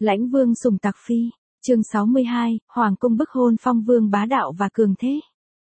Lãnh vương sủng tặc phi, chương 62, Hoàng cung bức hôn phong vương bá đạo và cường thế.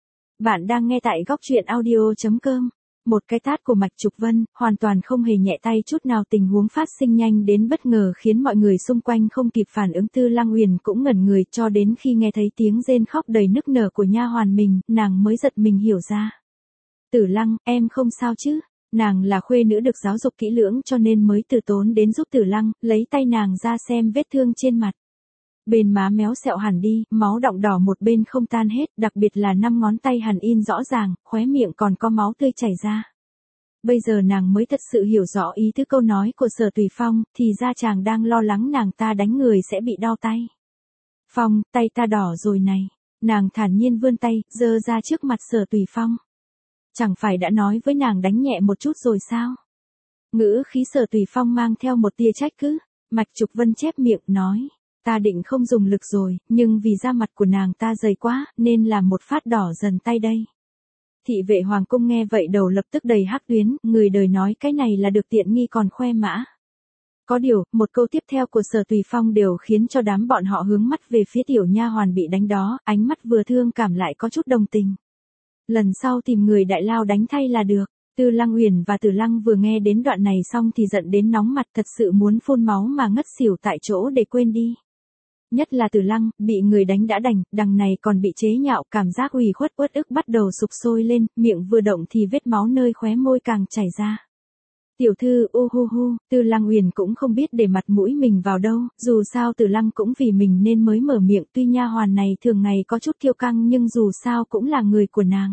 Bạn đang nghe tại góc truyện audio.com. Một cái tát của Mạch Trục Vân, hoàn toàn không hề nhẹ tay chút nào, tình huống phát sinh nhanh đến bất ngờ khiến mọi người xung quanh không kịp phản ứng. Tư Lăng Uyển cũng ngẩn người cho đến khi nghe thấy tiếng rên khóc đầy nức nở của nha hoàn mình, nàng mới giật mình hiểu ra. Tử Lăng, em không sao chứ? Nàng là khuê nữ được giáo dục kỹ lưỡng cho nên mới từ tốn đến giúp Tử Lăng, lấy tay nàng ra xem vết thương trên mặt. Bên má méo sẹo hẳn đi, máu đọng đỏ một bên không tan hết, đặc biệt là 5 ngón tay hằn in rõ ràng, khóe miệng còn có máu tươi chảy ra. Bây giờ nàng mới thật sự hiểu rõ ý tứ câu nói của Sở Tùy Phong, thì ra chàng đang lo lắng nàng ta đánh người sẽ bị đau tay. Phong, tay ta đỏ rồi này. Nàng thản nhiên vươn tay, giơ ra trước mặt Sở Tùy Phong. Chẳng phải đã nói với nàng đánh nhẹ một chút rồi sao? Ngữ khí Sở Tùy Phong mang theo một tia trách cứ. Mạch Trục Vân chép miệng nói. Ta định không dùng lực rồi, nhưng vì da mặt của nàng ta dày quá, nên làm một phát đỏ dần tay đây. Thị vệ hoàng cung nghe vậy đầu lập tức đầy hắc tuyến, người đời nói cái này là được tiện nghi còn khoe mã. Có điều, một câu tiếp theo của Sở Tùy Phong đều khiến cho đám bọn họ hướng mắt về phía tiểu nha hoàn bị đánh đó, ánh mắt vừa thương cảm lại có chút đồng tình. Lần sau tìm người đại lao đánh thay là được. Tư Lăng Uyển và Tử Lăng vừa nghe đến đoạn này xong thì giận đến nóng mặt, thật sự muốn phun máu mà ngất xỉu tại chỗ để quên đi. Nhất là Tử Lăng, bị người đánh đã đành, đằng này còn bị chế nhạo, cảm giác ủy khuất uất ức bắt đầu sục sôi lên, miệng vừa động thì vết máu nơi khóe môi càng chảy ra. Tiểu thư, Tư Lăng Uyển cũng không biết để mặt mũi mình vào đâu, dù sao Tử Lăng cũng vì mình nên mới mở miệng, tuy nha hoàn này thường ngày có chút kiêu căng nhưng dù sao cũng là người của nàng.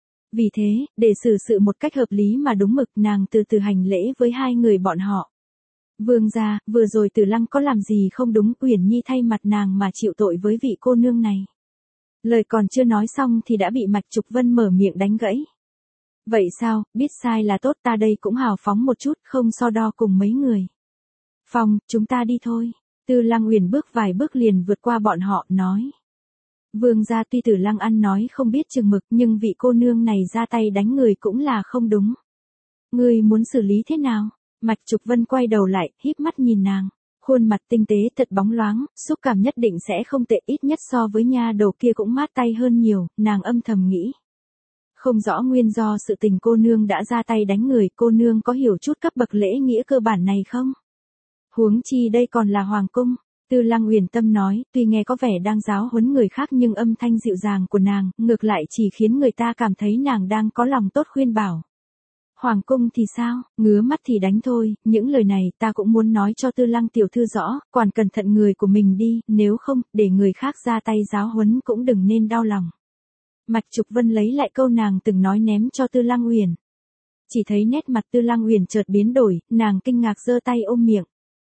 Vì thế, để xử sự một cách hợp lý mà đúng mực, nàng từ từ hành lễ với hai người bọn họ. Vương gia, vừa rồi Tử Lăng có làm gì không đúng, Uyển Nhi thay mặt nàng mà chịu tội với vị cô nương này. Lời còn chưa nói xong thì đã bị Mạch Trục Vân mở miệng đánh gãy. Vậy sao, biết sai là tốt, ta đây cũng hào phóng một chút, không so đo cùng mấy người. Phong, chúng ta đi thôi. Tư Lăng Uyển bước vài bước liền vượt qua bọn họ, nói. Vương gia, tuy Tử Lăng ăn nói không biết chừng mực nhưng vị cô nương này ra tay đánh người cũng là không đúng. Ngươi muốn xử lý thế nào? Mạch Trục Vân quay đầu lại, híp mắt nhìn nàng. Khuôn mặt tinh tế thật bóng loáng, xúc cảm nhất định sẽ không tệ, ít nhất so với nha đầu kia cũng mát tay hơn nhiều, nàng âm thầm nghĩ. Không rõ nguyên do sự tình cô nương đã ra tay đánh người, cô nương có hiểu chút cấp bậc lễ nghĩa cơ bản này không? Huống chi đây còn là hoàng cung. Tư Lăng Uyển tâm nói, tuy nghe có vẻ đang giáo huấn người khác nhưng âm thanh dịu dàng của nàng, ngược lại chỉ khiến người ta cảm thấy nàng đang có lòng tốt khuyên bảo. Hoàng cung thì sao, ngứa mắt thì đánh thôi, những lời này ta cũng muốn nói cho Tư Lăng tiểu thư rõ, quản cẩn thận người của mình đi, nếu không, để người khác ra tay giáo huấn cũng đừng nên đau lòng. Mạch Trục Vân lấy lại câu nàng từng nói ném cho Tư Lăng Uyển. Chỉ thấy nét mặt Tư Lăng Uyển chợt biến đổi, nàng kinh ngạc giơ tay ôm miệng.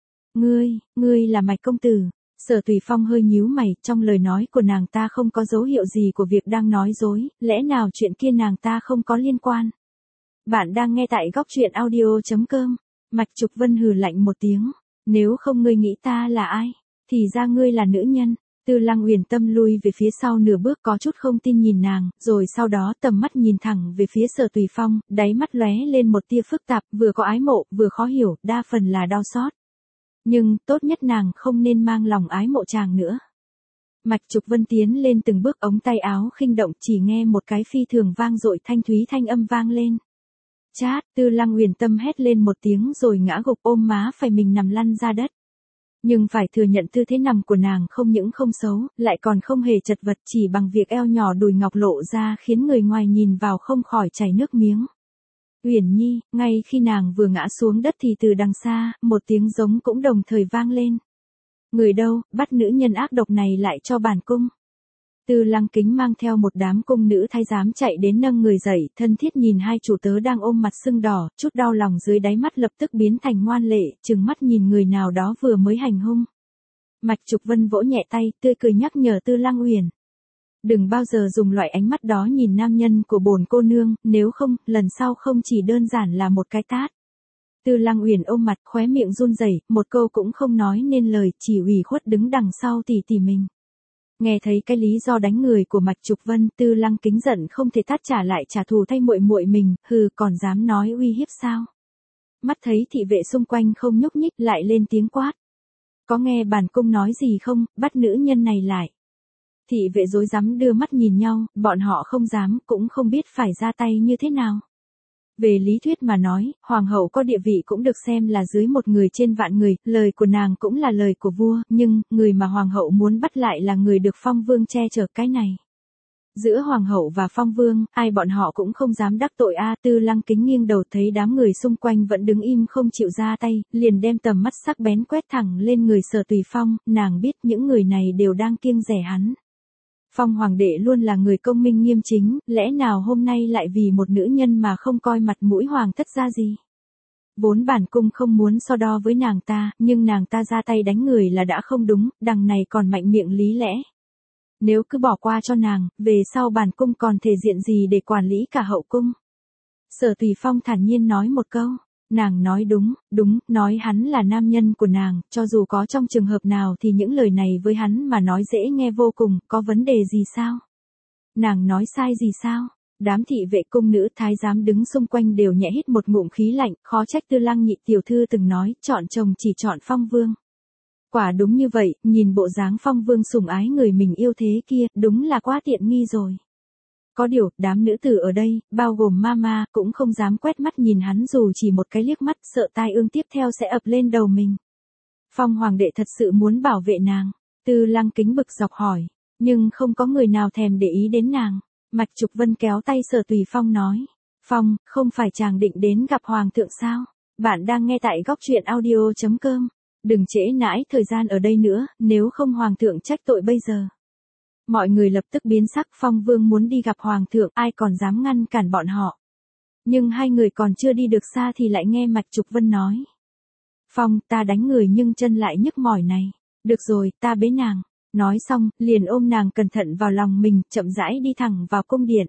Ngươi là Mạch công tử. Sở Tùy Phong hơi nhíu mày, trong lời nói của nàng ta không có dấu hiệu gì của việc đang nói dối, lẽ nào chuyện kia nàng ta không có liên quan. Bạn đang nghe tại góc truyện audio.com. Mạch Trục Vân hừ lạnh một tiếng. Nếu không ngươi nghĩ ta là ai, thì ra ngươi là nữ nhân. Tư Lăng Uyển tâm lui về phía sau nửa bước có chút không tin nhìn nàng, rồi sau đó tầm mắt nhìn thẳng về phía Sở Tùy Phong, đáy mắt lóe lên một tia phức tạp, vừa có ái mộ, vừa khó hiểu, đa phần là đau xót. Nhưng, tốt nhất nàng không nên mang lòng ái mộ chàng nữa. Mạch Trục Vân tiến lên từng bước, ống tay áo khinh động, chỉ nghe một cái phi thường vang dội thanh thúy thanh âm vang lên. Chát, Tư Lăng Uyển tâm hét lên một tiếng rồi ngã gục ôm má phải mình nằm lăn ra đất. Nhưng phải thừa nhận tư thế nằm của nàng không những không xấu, lại còn không hề chật vật, chỉ bằng việc eo nhỏ đùi ngọc lộ ra khiến người ngoài nhìn vào không khỏi chảy nước miếng. Uyển Nhi, ngay khi nàng vừa ngã xuống đất thì từ đằng xa, một tiếng giống cũng đồng thời vang lên. Người đâu, bắt nữ nhân ác độc này lại cho bản cung. Tư Lăng Kính mang theo một đám cung nữ thái giám chạy đến nâng người dậy, thân thiết nhìn hai chủ tớ đang ôm mặt sưng đỏ, chút đau lòng dưới đáy mắt lập tức biến thành ngoan lệ, trừng mắt nhìn người nào đó vừa mới hành hung. Mạch Trục Vân vỗ nhẹ tay, tươi cười nhắc nhở Tư Lăng Uyển. Đừng bao giờ dùng loại ánh mắt đó nhìn nam nhân của bổn cô nương, nếu không, lần sau không chỉ đơn giản là một cái tát. Tư Lăng Uyển ôm mặt, khóe miệng run rẩy, một câu cũng không nói nên lời, chỉ ủy khuất đứng đằng sau tỉ tỉ mình. Nghe thấy cái lý do đánh người của Mạch Trục Vân, Tư Lăng Kính giận không thể tát trả lại trả thù thay muội muội mình, hừ, còn dám nói uy hiếp sao? Mắt thấy thị vệ xung quanh không nhúc nhích lại lên tiếng quát. Có nghe bản cung nói gì không, bắt nữ nhân này lại. Thị vệ rối rắm đưa mắt nhìn nhau, bọn họ không dám, cũng không biết phải ra tay như thế nào. Về lý thuyết mà nói, hoàng hậu có địa vị cũng được xem là dưới một người trên vạn người, lời của nàng cũng là lời của vua, nhưng, người mà hoàng hậu muốn bắt lại là người được phong vương che chở cái này. Giữa hoàng hậu và phong vương, ai bọn họ cũng không dám đắc tội a. Tư Lăng Kính nghiêng đầu thấy đám người xung quanh vẫn đứng im không chịu ra tay, liền đem tầm mắt sắc bén quét thẳng lên người Sở Tùy Phong, nàng biết những người này đều đang kiêng dè hắn. Phong hoàng đệ luôn là người công minh nghiêm chính, lẽ nào hôm nay lại vì một nữ nhân mà không coi mặt mũi hoàng thất ra gì? Vốn bản cung không muốn so đo với nàng ta, nhưng nàng ta ra tay đánh người là đã không đúng, đằng này còn mạnh miệng lý lẽ. Nếu cứ bỏ qua cho nàng, về sau bản cung còn thể diện gì để quản lý cả hậu cung? Sở Tùy Phong thản nhiên nói một câu. Nàng nói đúng, nói hắn là nam nhân của nàng, cho dù có trong trường hợp nào thì những lời này với hắn mà nói dễ nghe vô cùng, có vấn đề gì sao? Nàng nói sai gì sao? Đám thị vệ cung nữ thái giám đứng xung quanh đều nhẹ hít một ngụm khí lạnh, khó trách Tư Lăng nhị tiểu thư từng nói, chọn chồng chỉ chọn phong vương. Quả đúng như vậy, nhìn bộ dáng phong vương sủng ái người mình yêu thế kia, đúng là quá tiện nghi rồi. Có điều, đám nữ tử ở đây, bao gồm Mama, cũng không dám quét mắt nhìn hắn dù chỉ một cái liếc mắt, sợ tai ương tiếp theo sẽ ập lên đầu mình. Phong hoàng đệ thật sự muốn bảo vệ nàng. Tư Lăng Kính bực dọc hỏi, nhưng không có người nào thèm để ý đến nàng. Mạch Trục Vân kéo tay Sở Tùy Phong nói, Phong, không phải chàng định đến gặp hoàng thượng sao? Bạn đang nghe tại góc truyện audio.com. Đừng trễ nãi thời gian ở đây nữa, nếu không hoàng thượng trách tội bây giờ. Mọi người lập tức biến sắc, Phong vương muốn đi gặp hoàng thượng, ai còn dám ngăn cản bọn họ. Nhưng hai người còn chưa đi được xa thì lại nghe Mạch Trục Vân nói. Phong, ta đánh người nhưng chân lại nhức mỏi này. Được rồi, ta bế nàng. Nói xong, liền ôm nàng cẩn thận vào lòng mình, chậm rãi đi thẳng vào cung điện.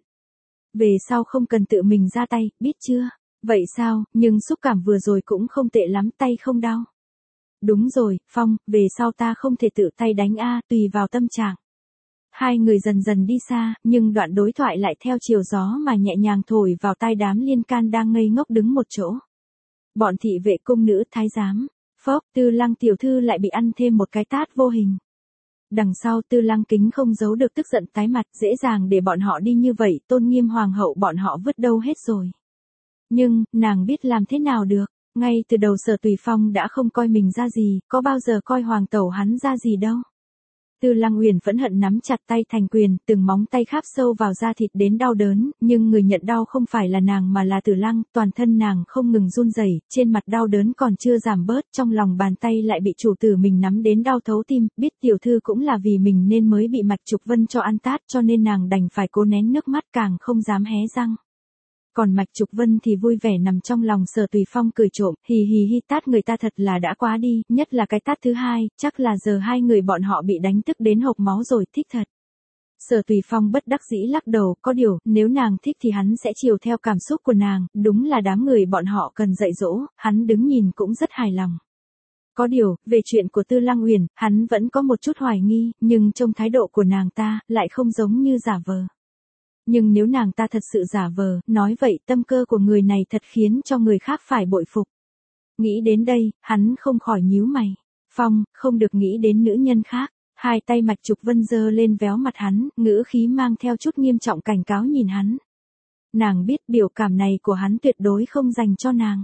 Về sau không cần tự mình ra tay, biết chưa? Vậy sao, nhưng xúc cảm vừa rồi cũng không tệ lắm, tay không đau. Đúng rồi, Phong, về sau ta không thể tự tay đánh a, tùy vào tâm trạng. Hai người dần dần đi xa, nhưng đoạn đối thoại lại theo chiều gió mà nhẹ nhàng thổi vào tai đám liên can đang ngây ngốc đứng một chỗ. Bọn thị vệ cung nữ thái giám, phốc, Tư Lăng tiểu thư lại bị ăn thêm một cái tát vô hình. Đằng sau Tư Lăng Kính không giấu được tức giận tái mặt, dễ dàng để bọn họ đi như vậy, tôn nghiêm hoàng hậu bọn họ vứt đâu hết rồi. Nhưng, nàng biết làm thế nào được, ngay từ đầu Sở Tùy Phong đã không coi mình ra gì, có bao giờ coi hoàng tẩu hắn ra gì đâu. Tư Lăng Uyển phẫn hận nắm chặt tay thành quyền, từng móng tay kháp sâu vào da thịt đến đau đớn, nhưng người nhận đau không phải là nàng mà là Tử Lăng, toàn thân nàng không ngừng run rẩy, trên mặt đau đớn còn chưa giảm bớt, trong lòng bàn tay lại bị chủ tử mình nắm đến đau thấu tim, biết tiểu thư cũng là vì mình nên mới bị Mạch Trục Vân cho ăn tát, cho nên nàng đành phải cố nén nước mắt càng không dám hé răng. Còn Mạch Trục Vân thì vui vẻ nằm trong lòng Sở Tùy Phong cười trộm, hì hì hi, tát người ta thật là đã quá đi, nhất là cái tát thứ hai, chắc là giờ hai người bọn họ bị đánh tức đến hộc máu rồi, thích thật. Sở Tùy Phong bất đắc dĩ lắc đầu, có điều, nếu nàng thích thì hắn sẽ chiều theo cảm xúc của nàng, đúng là đám người bọn họ cần dạy dỗ, hắn đứng nhìn cũng rất hài lòng. Có điều, về chuyện của Tư Lăng Uyển, hắn vẫn có một chút hoài nghi, nhưng trong thái độ của nàng ta, lại không giống như giả vờ. Nhưng nếu nàng ta thật sự giả vờ, nói vậy tâm cơ của người này thật khiến cho người khác phải bội phục. Nghĩ đến đây, hắn không khỏi nhíu mày. Phong, không được nghĩ đến nữ nhân khác. Hai tay Mạch Trục Vân giơ lên véo mặt hắn, ngữ khí mang theo chút nghiêm trọng cảnh cáo nhìn hắn. Nàng biết biểu cảm này của hắn tuyệt đối không dành cho nàng.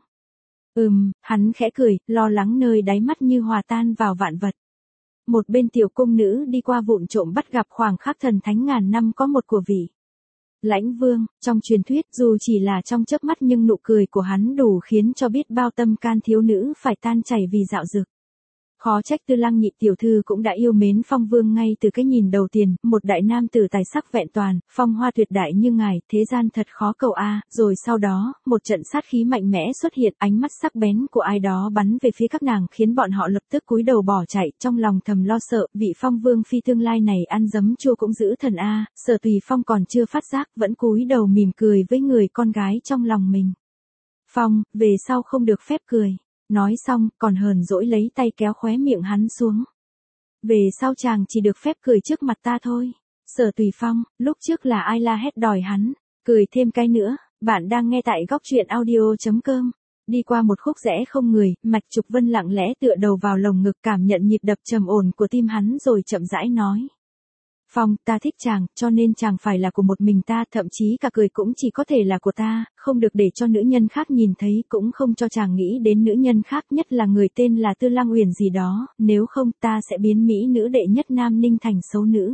Hắn khẽ cười, lo lắng nơi đáy mắt như hòa tan vào vạn vật. Một bên tiểu cung nữ đi qua vụn trộm bắt gặp khoảng khắc thần thánh ngàn năm có một của vị. Lãnh Vương, trong truyền thuyết dù chỉ là trong chớp mắt nhưng nụ cười của hắn đủ khiến cho biết bao tâm can thiếu nữ phải tan chảy vì dạo dực. Khó trách Tư Lăng nhị tiểu thư cũng đã yêu mến Phong Vương ngay từ cái nhìn đầu tiên, một đại nam tử tài sắc vẹn toàn, phong hoa tuyệt đại như ngài, thế gian thật khó cầu a. Rồi sau đó, một trận sát khí mạnh mẽ xuất hiện, ánh mắt sắc bén của ai đó bắn về phía các nàng khiến bọn họ lập tức cúi đầu bỏ chạy, trong lòng thầm lo sợ, vị Phong Vương phi tương lai này ăn dấm chua cũng giữ thần a. Sở Tùy Phong còn chưa phát giác, vẫn cúi đầu mỉm cười với người con gái trong lòng mình. Phong, về sau không được phép cười. Nói xong, còn hờn dỗi lấy tay kéo khóe miệng hắn xuống. Về sau chàng chỉ được phép cười trước mặt ta thôi. Sở Tùy Phong, lúc trước là ai la hét đòi hắn, cười thêm cái nữa, bạn đang nghe tại góc truyện audio.com. Đi qua một khúc rẽ không người, Mạch Trục Vân lặng lẽ tựa đầu vào lồng ngực cảm nhận nhịp đập trầm ổn của tim hắn rồi chậm rãi nói. Phong, ta thích chàng, cho nên chàng phải là của một mình ta, thậm chí cả cười cũng chỉ có thể là của ta, không được để cho nữ nhân khác nhìn thấy, cũng không cho chàng nghĩ đến nữ nhân khác, nhất là người tên là Tư Lăng Uyển gì đó, nếu không ta sẽ biến mỹ nữ đệ nhất Nam Ninh thành xấu nữ.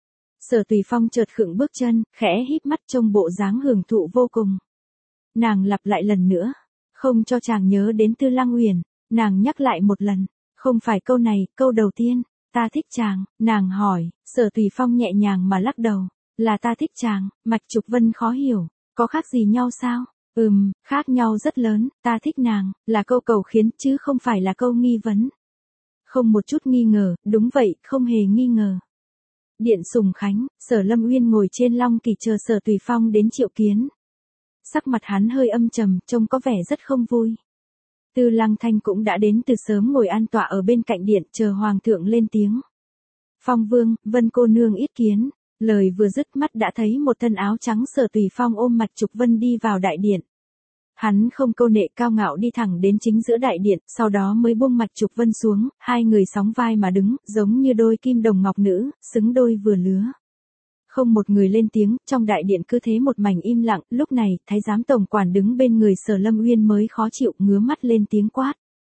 Sở Tùy Phong chợt khựng bước chân, khẽ híp mắt trông bộ dáng hưởng thụ vô cùng. Nàng lặp lại lần nữa, không cho chàng nhớ đến Tư Lăng Uyển, nàng nhắc lại một lần, không phải câu này, câu đầu tiên. Ta thích chàng, nàng hỏi, Sở Tùy Phong nhẹ nhàng mà lắc đầu, là ta thích chàng, Mạch Trục Vân khó hiểu, có khác gì nhau sao? Khác nhau rất lớn, ta thích nàng, là câu cầu khiến chứ không phải là câu nghi vấn. Không một chút nghi ngờ, đúng vậy, không hề nghi ngờ. Điện Sùng Khánh, Sở Lâm Uyên ngồi trên long kỳ chờ Sở Tùy Phong đến triệu kiến. Sắc mặt hắn hơi âm trầm, trông có vẻ rất không vui. Tư Lăng Thanh cũng đã đến từ sớm ngồi an tọa ở bên cạnh điện chờ hoàng thượng lên tiếng. Phong Vương, Vân cô nương yết kiến. Lời vừa dứt mắt đã thấy một thân áo trắng Sở Tùy Phong ôm Mạch Trục Vân đi vào đại điện. Hắn không câu nệ cao ngạo đi thẳng đến chính giữa đại điện, sau đó mới buông Mạch Trục Vân xuống, hai người sóng vai mà đứng, giống như đôi kim đồng ngọc nữ, xứng đôi vừa lứa. Không một người lên tiếng, trong đại điện cứ thế một mảnh im lặng, lúc này, thái giám tổng quản đứng bên người Sở Lâm Uyên mới khó chịu, ngứa mắt lên tiếng quát.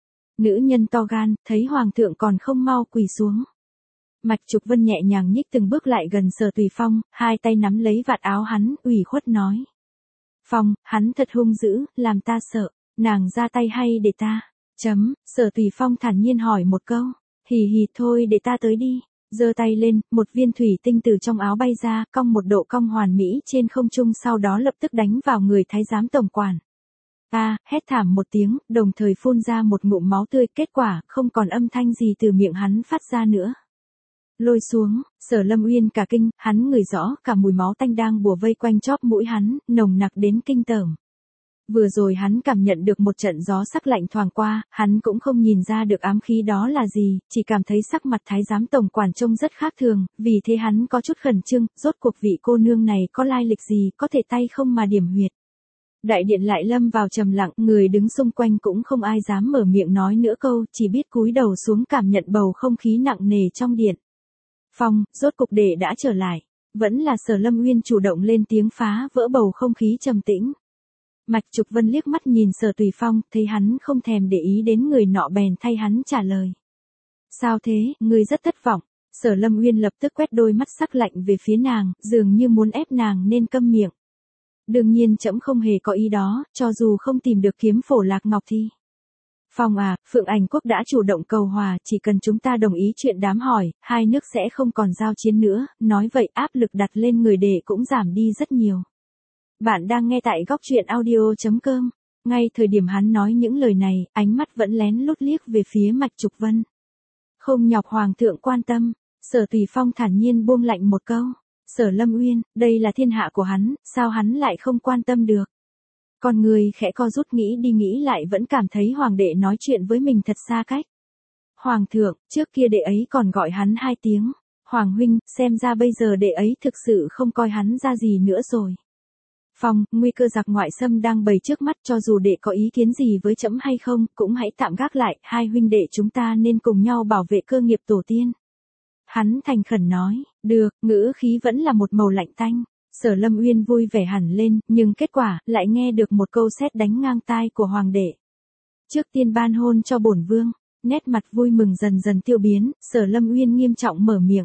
Nữ nhân to gan, thấy hoàng thượng còn không mau quỳ xuống. Mạch Trục Vân nhẹ nhàng nhích từng bước lại gần Sở Tùy Phong, hai tay nắm lấy vạt áo hắn, ủy khuất nói. Phong, hắn thật hung dữ, làm ta sợ, nàng ra tay hay để ta? Sở Tùy Phong thản nhiên hỏi một câu. Hì hì thôi để ta tới đi. Giơ tay lên, một viên thủy tinh từ trong áo bay ra, cong một độ cong hoàn mỹ trên không trung, sau đó lập tức đánh vào người thái giám tổng quản. Hét thảm một tiếng, đồng thời phun ra một ngụm máu tươi, kết quả, không còn âm thanh gì từ miệng hắn phát ra nữa. Lôi xuống, Sở Lâm Uyên cả kinh, hắn ngửi rõ cả mùi máu tanh đang bủa vây quanh chóp mũi hắn, nồng nặc đến kinh tởm. Vừa rồi hắn cảm nhận được một trận gió sắc lạnh thoảng qua, hắn cũng không nhìn ra được ám khí đó là gì, chỉ cảm thấy sắc mặt thái giám tổng quản trông rất khác thường, vì thế hắn có chút khẩn trương, rốt cuộc vị cô nương này có lai lịch gì, có thể tay không mà điểm huyệt. Đại điện lại lâm vào trầm lặng, người đứng xung quanh cũng không ai dám mở miệng nói nữa câu, chỉ biết cúi đầu xuống cảm nhận bầu không khí nặng nề trong điện. Phong, rốt cục đệ đã trở lại, vẫn là Sở Lâm Uyên chủ động lên tiếng phá vỡ bầu không khí trầm tĩnh. Mạch Trục Vân liếc mắt nhìn Sở Tùy Phong, thấy hắn không thèm để ý đến người nọ bèn thay hắn trả lời. Sao thế, ngươi rất thất vọng. Sở Lâm Uyên lập tức quét đôi mắt sắc lạnh về phía nàng, dường như muốn ép nàng nên câm miệng. Đương nhiên trẫm không hề có ý đó, cho dù không tìm được kiếm phổ lạc ngọc thì. Phong Phượng Ảnh Quốc đã chủ động cầu hòa, chỉ cần chúng ta đồng ý chuyện đám hỏi, hai nước sẽ không còn giao chiến nữa, nói vậy áp lực đặt lên người đệ cũng giảm đi rất nhiều. Bạn đang nghe tại góc truyện audio.com. Ngay thời điểm hắn nói những lời này, ánh mắt vẫn lén lút liếc về phía Mạch Trục Vân. Không nhọc hoàng thượng quan tâm, Sở Tùy Phong thản nhiên buông lạnh một câu. Sở Lâm Uyên, đây là thiên hạ của hắn, sao hắn lại không quan tâm được? Con người khẽ co rút nghĩ đi nghĩ lại vẫn cảm thấy hoàng đệ nói chuyện với mình thật xa cách. Hoàng thượng, trước kia đệ ấy còn gọi hắn hai tiếng. Hoàng huynh, xem ra bây giờ đệ ấy thực sự không coi hắn ra gì nữa rồi. Phong, nguy cơ giặc ngoại xâm đang bày trước mắt, cho dù đệ có ý kiến gì với trẫm hay không, cũng hãy tạm gác lại, hai huynh đệ chúng ta nên cùng nhau bảo vệ cơ nghiệp tổ tiên. Hắn thành khẩn nói, được, ngữ khí vẫn là một màu lạnh tanh. Sở Lâm Uyên vui vẻ hẳn lên, nhưng kết quả, lại nghe được một câu sét đánh ngang tai của hoàng đệ. Trước tiên ban hôn cho bổn vương, nét mặt vui mừng dần dần tiêu biến, Sở Lâm Uyên nghiêm trọng mở miệng.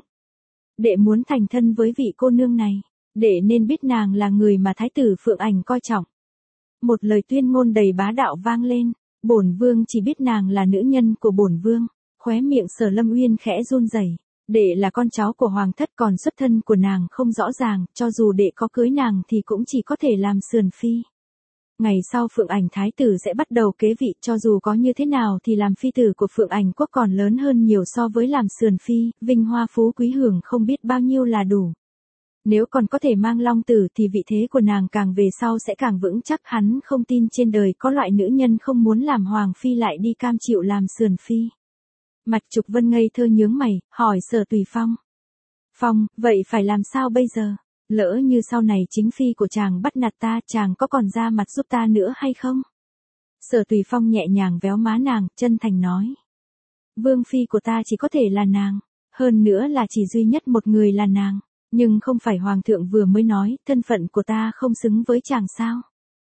Đệ muốn thành thân với vị cô nương này, đệ nên biết nàng là người mà thái tử Phượng Ảnh coi trọng. Một lời tuyên ngôn đầy bá đạo vang lên, bổn vương chỉ biết nàng là nữ nhân của bổn vương, khóe miệng Sở Lâm Uyên khẽ run rẩy. Đệ là con cháu của hoàng thất, còn xuất thân của nàng không rõ ràng, cho dù đệ có cưới nàng thì cũng chỉ có thể làm sườn phi. Ngày sau Phượng Ảnh thái tử sẽ bắt đầu kế vị, cho dù có như thế nào thì làm phi tử của Phượng Ảnh quốc còn lớn hơn nhiều so với làm sườn phi, vinh hoa phú quý hưởng không biết bao nhiêu là đủ. Nếu còn có thể mang long tử thì vị thế của nàng càng về sau sẽ càng vững chắc, hắn không tin trên đời có loại nữ nhân không muốn làm hoàng phi lại đi cam chịu làm sườn phi. Mạch Trục Vân ngây thơ nhướng mày, hỏi Sở Tùy Phong. Phong, vậy phải làm sao bây giờ? Lỡ như sau này chính phi của chàng bắt nạt ta, chàng có còn ra mặt giúp ta nữa hay không? Sở Tùy Phong nhẹ nhàng véo má nàng, chân thành nói. Vương phi của ta chỉ có thể là nàng, hơn nữa là chỉ duy nhất một người là nàng, nhưng không phải hoàng thượng vừa mới nói, thân phận của ta không xứng với chàng sao?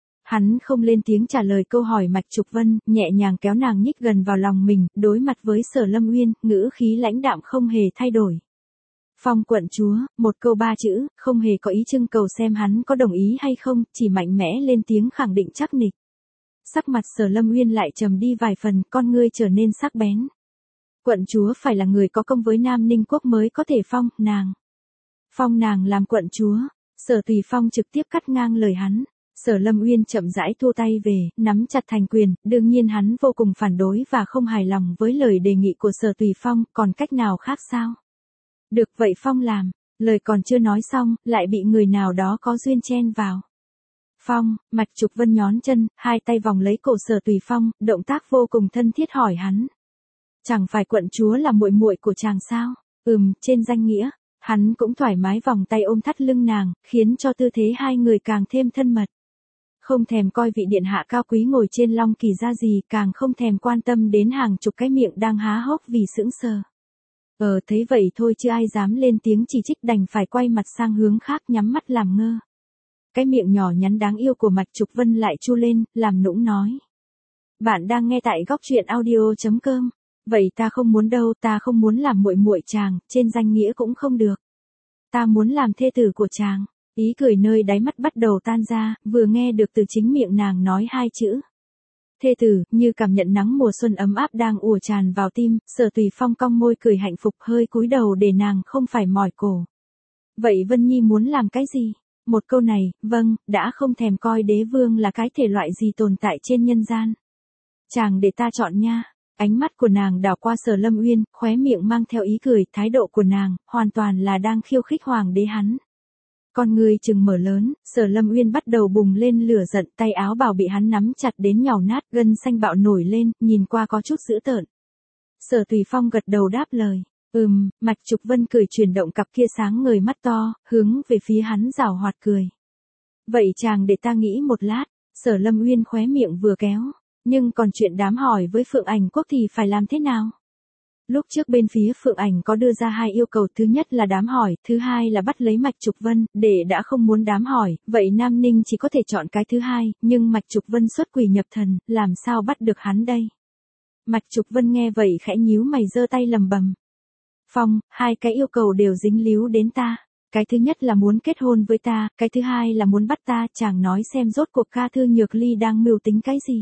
Hắn không lên tiếng trả lời câu hỏi Mạch Trục Vân, nhẹ nhàng kéo nàng nhích gần vào lòng mình, đối mặt với Sở Lâm Uyên, ngữ khí lãnh đạm không hề thay đổi. Phong quận chúa, một câu ba chữ, không hề có ý trưng cầu xem hắn có đồng ý hay không, chỉ mạnh mẽ lên tiếng khẳng định chắc nịch. Sắc mặt Sở Lâm Uyên lại trầm đi vài phần, con ngươi trở nên sắc bén. Quận chúa phải là người có công với Nam Ninh quốc mới có thể phong nàng. Phong nàng làm quận chúa. Sở Tùy Phong trực tiếp cắt ngang lời hắn. Sở Lâm Uyên chậm rãi thu tay về, nắm chặt thành quyền, đương nhiên hắn vô cùng phản đối và không hài lòng với lời đề nghị của Sở Tùy Phong, còn cách nào khác sao? Được vậy Phong làm, lời còn chưa nói xong, lại bị người nào đó có duyên chen vào. Phong, Mạch Trục Vân nhón chân, hai tay vòng lấy cổ Sở Tùy Phong, động tác vô cùng thân thiết hỏi hắn. Chẳng phải quận chúa là muội muội của chàng sao? Trên danh nghĩa. Hắn cũng thoải mái vòng tay ôm thắt lưng nàng, khiến cho tư thế hai người càng thêm thân mật. Không thèm coi vị điện hạ cao quý ngồi trên long kỳ ra gì, càng không thèm quan tâm đến hàng chục cái miệng đang há hốc vì sững sờ. Thấy vậy thôi chứ ai dám lên tiếng chỉ trích, đành phải quay mặt sang hướng khác nhắm mắt làm ngơ. Cái miệng nhỏ nhắn đáng yêu của Mạch Trục Vân lại chu lên, làm nũng nói. Bạn đang nghe tại góc truyện audio.com. Vậy ta không muốn đâu, ta không muốn làm muội muội chàng, trên danh nghĩa cũng không được. Ta muốn làm thê tử của chàng. Ý cười nơi đáy mắt bắt đầu tan ra, vừa nghe được từ chính miệng nàng nói hai chữ. Thê tử, như cảm nhận nắng mùa xuân ấm áp đang ùa tràn vào tim, Sở Tùy Phong cong môi cười hạnh phúc hơi cúi đầu để nàng không phải mỏi cổ. Vậy Vân Nhi muốn làm cái gì? Một câu này, vâng, đã không thèm coi đế vương là cái thể loại gì tồn tại trên nhân gian. Chàng để ta chọn nha. Ánh mắt của nàng đảo qua Sở Lâm Uyên, khóe miệng mang theo ý cười, thái độ của nàng, hoàn toàn là đang khiêu khích hoàng đế hắn. Con người chừng mở lớn, Sở Lâm Uyên bắt đầu bùng lên lửa giận, tay áo bào bị hắn nắm chặt đến nhàu nát, gân xanh bạo nổi lên, nhìn qua có chút dữ tợn. Sở Tùy Phong gật đầu đáp lời. Mạch Trục Vân cười chuyển động cặp kia sáng ngời mắt to, hướng về phía hắn giảo hoạt cười. Vậy chàng để ta nghĩ một lát, Sở Lâm Uyên khóe miệng vừa kéo. Nhưng còn chuyện đám hỏi với Phượng Ảnh Quốc thì phải làm thế nào? Lúc trước bên phía Phượng Ảnh có đưa ra hai yêu cầu, thứ nhất là đám hỏi, thứ hai là bắt lấy Mạch Trục Vân, để đã không muốn đám hỏi, vậy Nam Ninh chỉ có thể chọn cái thứ hai, nhưng Mạch Trục Vân xuất quỷ nhập thần, làm sao bắt được hắn đây? Mạch Trục Vân nghe vậy khẽ nhíu mày giơ tay lầm bầm. Phong, hai cái yêu cầu đều dính líu đến ta. Cái thứ nhất là muốn kết hôn với ta, cái thứ hai là muốn bắt ta, chàng nói xem rốt cuộc Ca Thư Nhược Ly đang mưu tính cái gì?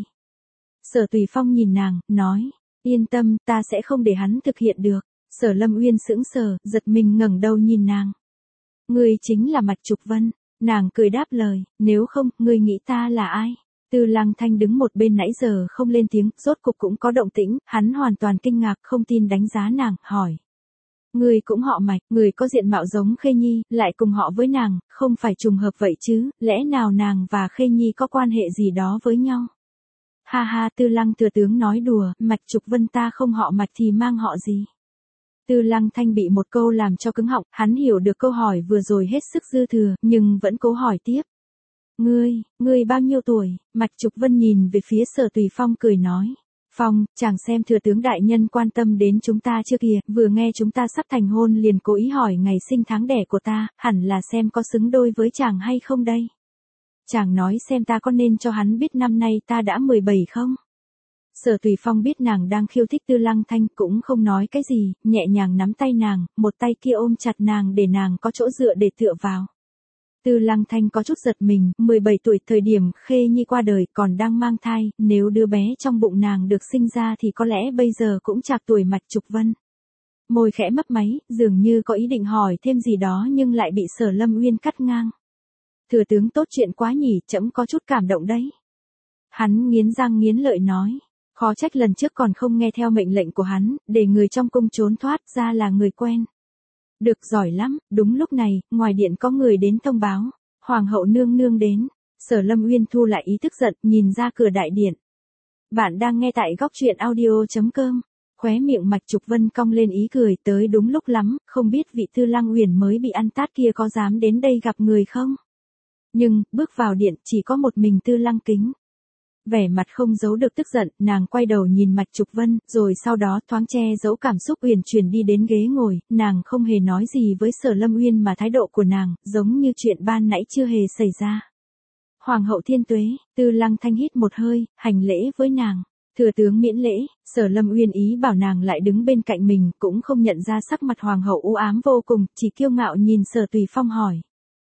Sở Tùy Phong nhìn nàng, nói, yên tâm, ta sẽ không để hắn thực hiện được. Sở Lâm Uyên sững sờ, giật mình ngẩng đầu nhìn nàng. Ngươi chính là Mạch Trục Vân. Nàng cười đáp lời, nếu không, ngươi nghĩ ta là ai? Tư Lăng Thanh đứng một bên nãy giờ không lên tiếng, rốt cục cũng có động tĩnh, hắn hoàn toàn kinh ngạc, không tin đánh giá nàng, hỏi. Ngươi cũng họ Mạch, người có diện mạo giống Khê Nhi, lại cùng họ với nàng, không phải trùng hợp vậy chứ, lẽ nào nàng và Khê Nhi có quan hệ gì đó với nhau? Ha ha, Tư Lăng thừa tướng nói đùa, Mạch Trục Vân ta không họ Mạch thì mang họ gì? Tư Lăng Thanh bị một câu làm cho cứng họng, hắn hiểu được câu hỏi vừa rồi hết sức dư thừa, nhưng vẫn cố hỏi tiếp. Ngươi bao nhiêu tuổi? Mạch Trục Vân nhìn về phía Sở Tùy Phong cười nói. Phong, chàng xem thừa tướng đại nhân quan tâm đến chúng ta chưa kìa, vừa nghe chúng ta sắp thành hôn liền cố ý hỏi ngày sinh tháng đẻ của ta, hẳn là xem có xứng đôi với chàng hay không đây. Chàng nói xem ta có nên cho hắn biết năm nay ta đã 17 không? Sở Tùy Phong biết nàng đang khiêu thích Tư Lăng Thanh cũng không nói cái gì, nhẹ nhàng nắm tay nàng, một tay kia ôm chặt nàng để nàng có chỗ dựa để tựa vào. Tư Lăng Thanh có chút giật mình, 17 tuổi thời điểm Khê Nhi qua đời còn đang mang thai, nếu đứa bé trong bụng nàng được sinh ra thì có lẽ bây giờ cũng trạc tuổi Mạch Trục Vân. Môi khẽ mấp máy, dường như có ý định hỏi thêm gì đó nhưng lại bị Sở Lâm Uyên cắt ngang. Thừa tướng tốt chuyện quá nhỉ, trẫm có chút cảm động đấy. Hắn nghiến răng nghiến lợi nói, khó trách lần trước còn không nghe theo mệnh lệnh của hắn, để người trong cung trốn thoát ra là người quen. Được giỏi lắm, đúng lúc này, ngoài điện có người đến thông báo, Hoàng hậu nương nương đến. Sở Lâm Uyên thu lại ý tức giận, nhìn ra cửa đại điện. Bạn đang nghe tại góc truyện audio.com. Khóe miệng Mạch Trục Vân cong lên ý cười, tới đúng lúc lắm, không biết vị Tư Lăng Uyển mới bị ăn tát kia có dám đến đây gặp người không? Nhưng, bước vào điện, chỉ có một mình Tư Lăng Kính. Vẻ mặt không giấu được tức giận, nàng quay đầu nhìn Mạch Trục Vân, rồi sau đó thoáng che giấu cảm xúc uyển chuyển đi đến ghế ngồi, nàng không hề nói gì với Sở Lâm Uyên mà thái độ của nàng, giống như chuyện ban nãy chưa hề xảy ra. Hoàng hậu thiên tuế, Tư Lăng Thanh hít một hơi, hành lễ với nàng. Thừa tướng miễn lễ, Sở Lâm Uyên ý bảo nàng lại đứng bên cạnh mình, cũng không nhận ra sắc mặt hoàng hậu u ám vô cùng, chỉ kiêu ngạo nhìn Sở Tùy Phong hỏi.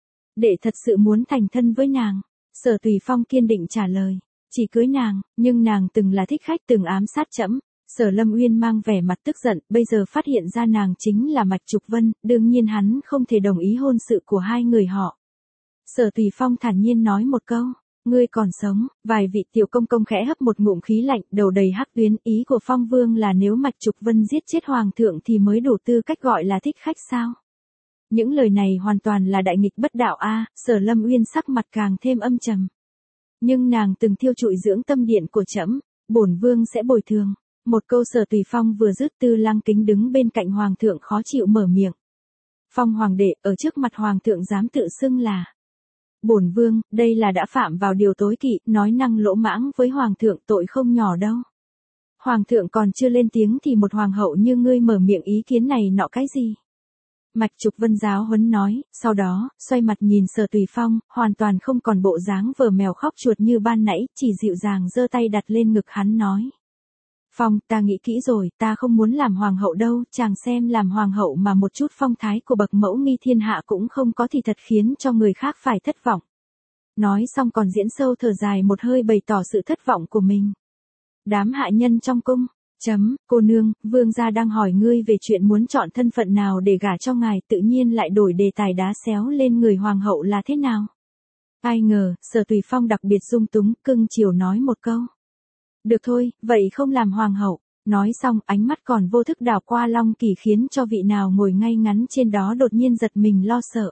Đệ thật sự muốn thành thân với nàng. Sở Tùy Phong kiên định trả lời. Chỉ cưới nàng, nhưng nàng từng là thích khách từng ám sát trẫm. Sở Lâm Uyên mang vẻ mặt tức giận, bây giờ phát hiện ra nàng chính là Mạch Trục Vân, đương nhiên hắn không thể đồng ý hôn sự của hai người họ. Sở Tùy Phong thản nhiên nói một câu. Ngươi còn sống, vài vị tiểu công công khẽ hấp một ngụm khí lạnh, đầu đầy hắc tuyến, ý của Phong Vương là nếu Mạch Trục Vân giết chết hoàng thượng thì mới đủ tư cách gọi là thích khách sao? Những lời này hoàn toàn là đại nghịch bất đạo a. Sở Lâm Uyên sắc mặt càng thêm âm trầm. Nhưng nàng từng thiêu trụi dưỡng tâm điện của trẫm, bổn vương sẽ bồi thường. Một câu Sở Tùy Phong vừa dứt, Tư Lăng Kính đứng bên cạnh hoàng thượng khó chịu mở miệng. Phong hoàng đệ ở trước mặt hoàng thượng dám tự xưng là bổn vương, đây là đã phạm vào điều tối kỵ, nói năng lỗ mãng với hoàng thượng tội không nhỏ đâu. Hoàng thượng còn chưa lên tiếng thì một hoàng hậu như ngươi mở miệng ý kiến này nọ cái gì? Mạch Trục Vân giáo huấn nói, sau đó, xoay mặt nhìn Sở Tùy Phong, hoàn toàn không còn bộ dáng vờ mèo khóc chuột như ban nãy, chỉ dịu dàng giơ tay đặt lên ngực hắn nói. Phong, ta nghĩ kỹ rồi, ta không muốn làm hoàng hậu đâu, chàng xem làm hoàng hậu mà một chút phong thái của bậc mẫu nghi thiên hạ cũng không có thì thật khiến cho người khác phải thất vọng. Nói xong còn diễn sâu thở dài một hơi bày tỏ sự thất vọng của mình. Đám hạ nhân trong cung, cô nương, vương gia đang hỏi ngươi về chuyện muốn chọn thân phận nào để gả cho ngài, tự nhiên lại đổi đề tài đá xéo lên người hoàng hậu là thế nào? Ai ngờ, Sở Tùy Phong đặc biệt dung túng, cưng chiều nói một câu. Được thôi, vậy không làm hoàng hậu. Nói xong, ánh mắt còn vô thức đảo qua Long Kỳ khiến cho vị nào ngồi ngay ngắn trên đó đột nhiên giật mình lo sợ.